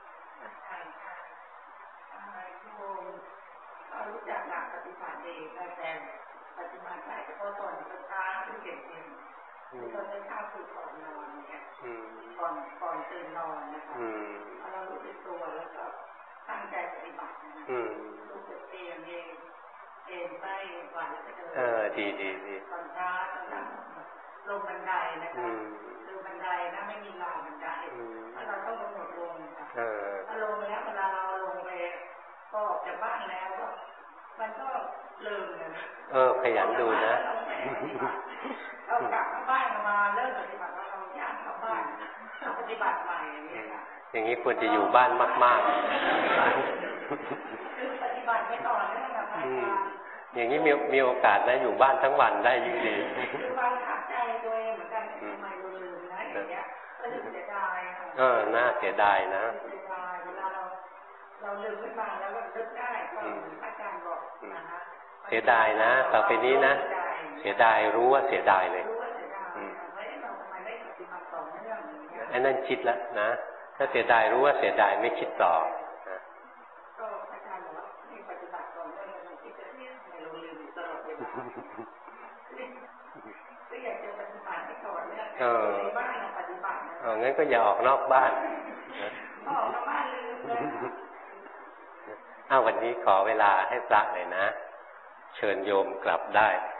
รู้จักหลักปฏิบัติเองแต่ปฏิบัติได้ก็ตอนช้าขึ้นเก่งเราได้ข้าวคือก่อนนอนเนี่ยก่อนก่อนตื่นนอนนะคะเรารู้สึกตัวแล้วก็ตั้งใจปฏิบัตินะรู้สึกเองเองเองไปหวานแล้วก็เดินเออดีดีดีตอนเช้าตอนนั้นลงบันไดนะคะลงบันไดนะไม่มีราวบันไดเราต้องกำหนดลงนะคะถ้าลงแล้วเวลาเราลงไปก็ออกจากบ้านแล้วมันก็ลืมเลยเออขยันดูนะเรากลับมาบ้านมาเริ่มปฏิบัติเราย่างเข้าบ้านปฏิบัติใหม่อย่างนี้ค่ะอย่างนี้ควรจะอยู่บ้านมากๆคือปฏิบัติไม่ต่อเนื่องแบบอย่างนี้มีมีโอกาสนะอยู่บ้านทั้งวันได้ยิ่งดีคือวางขับใจตัวเองเหมือนกันทำไมเราลืมนะอย่างเงี้ยก็รู้สึกเสียดายค่ะเออน่าเสียดายนะเสียดายเวลาเราเราลืมขึ้นมาแล้วก็นึกได้ก็อาจารย์บอกนะคะเสียดายนะต่อไปนี้นะเสียดายรู้ว่าเสียดายเลยไอ้นั่นคิดแล้วนะถ้าเสียดายรู้ว่าเสียดายไม่คิดต่อก็อาจารย์บอกว่าให้ปฏิบัติก่อนเรื่องมันคิดจะเรื่องในโรงเรียนตลอดเวลาก็อยากจะปฏิบัติให้ก่อนเนี่ยในบ้านปฏิบัติเอองั้นก็อย่าออกนอกบ้านออกนอกบ้านลืมเลยอ้าววันนี้ขอเวลาให้พระหน่อยนะเชิญโยมกลับได้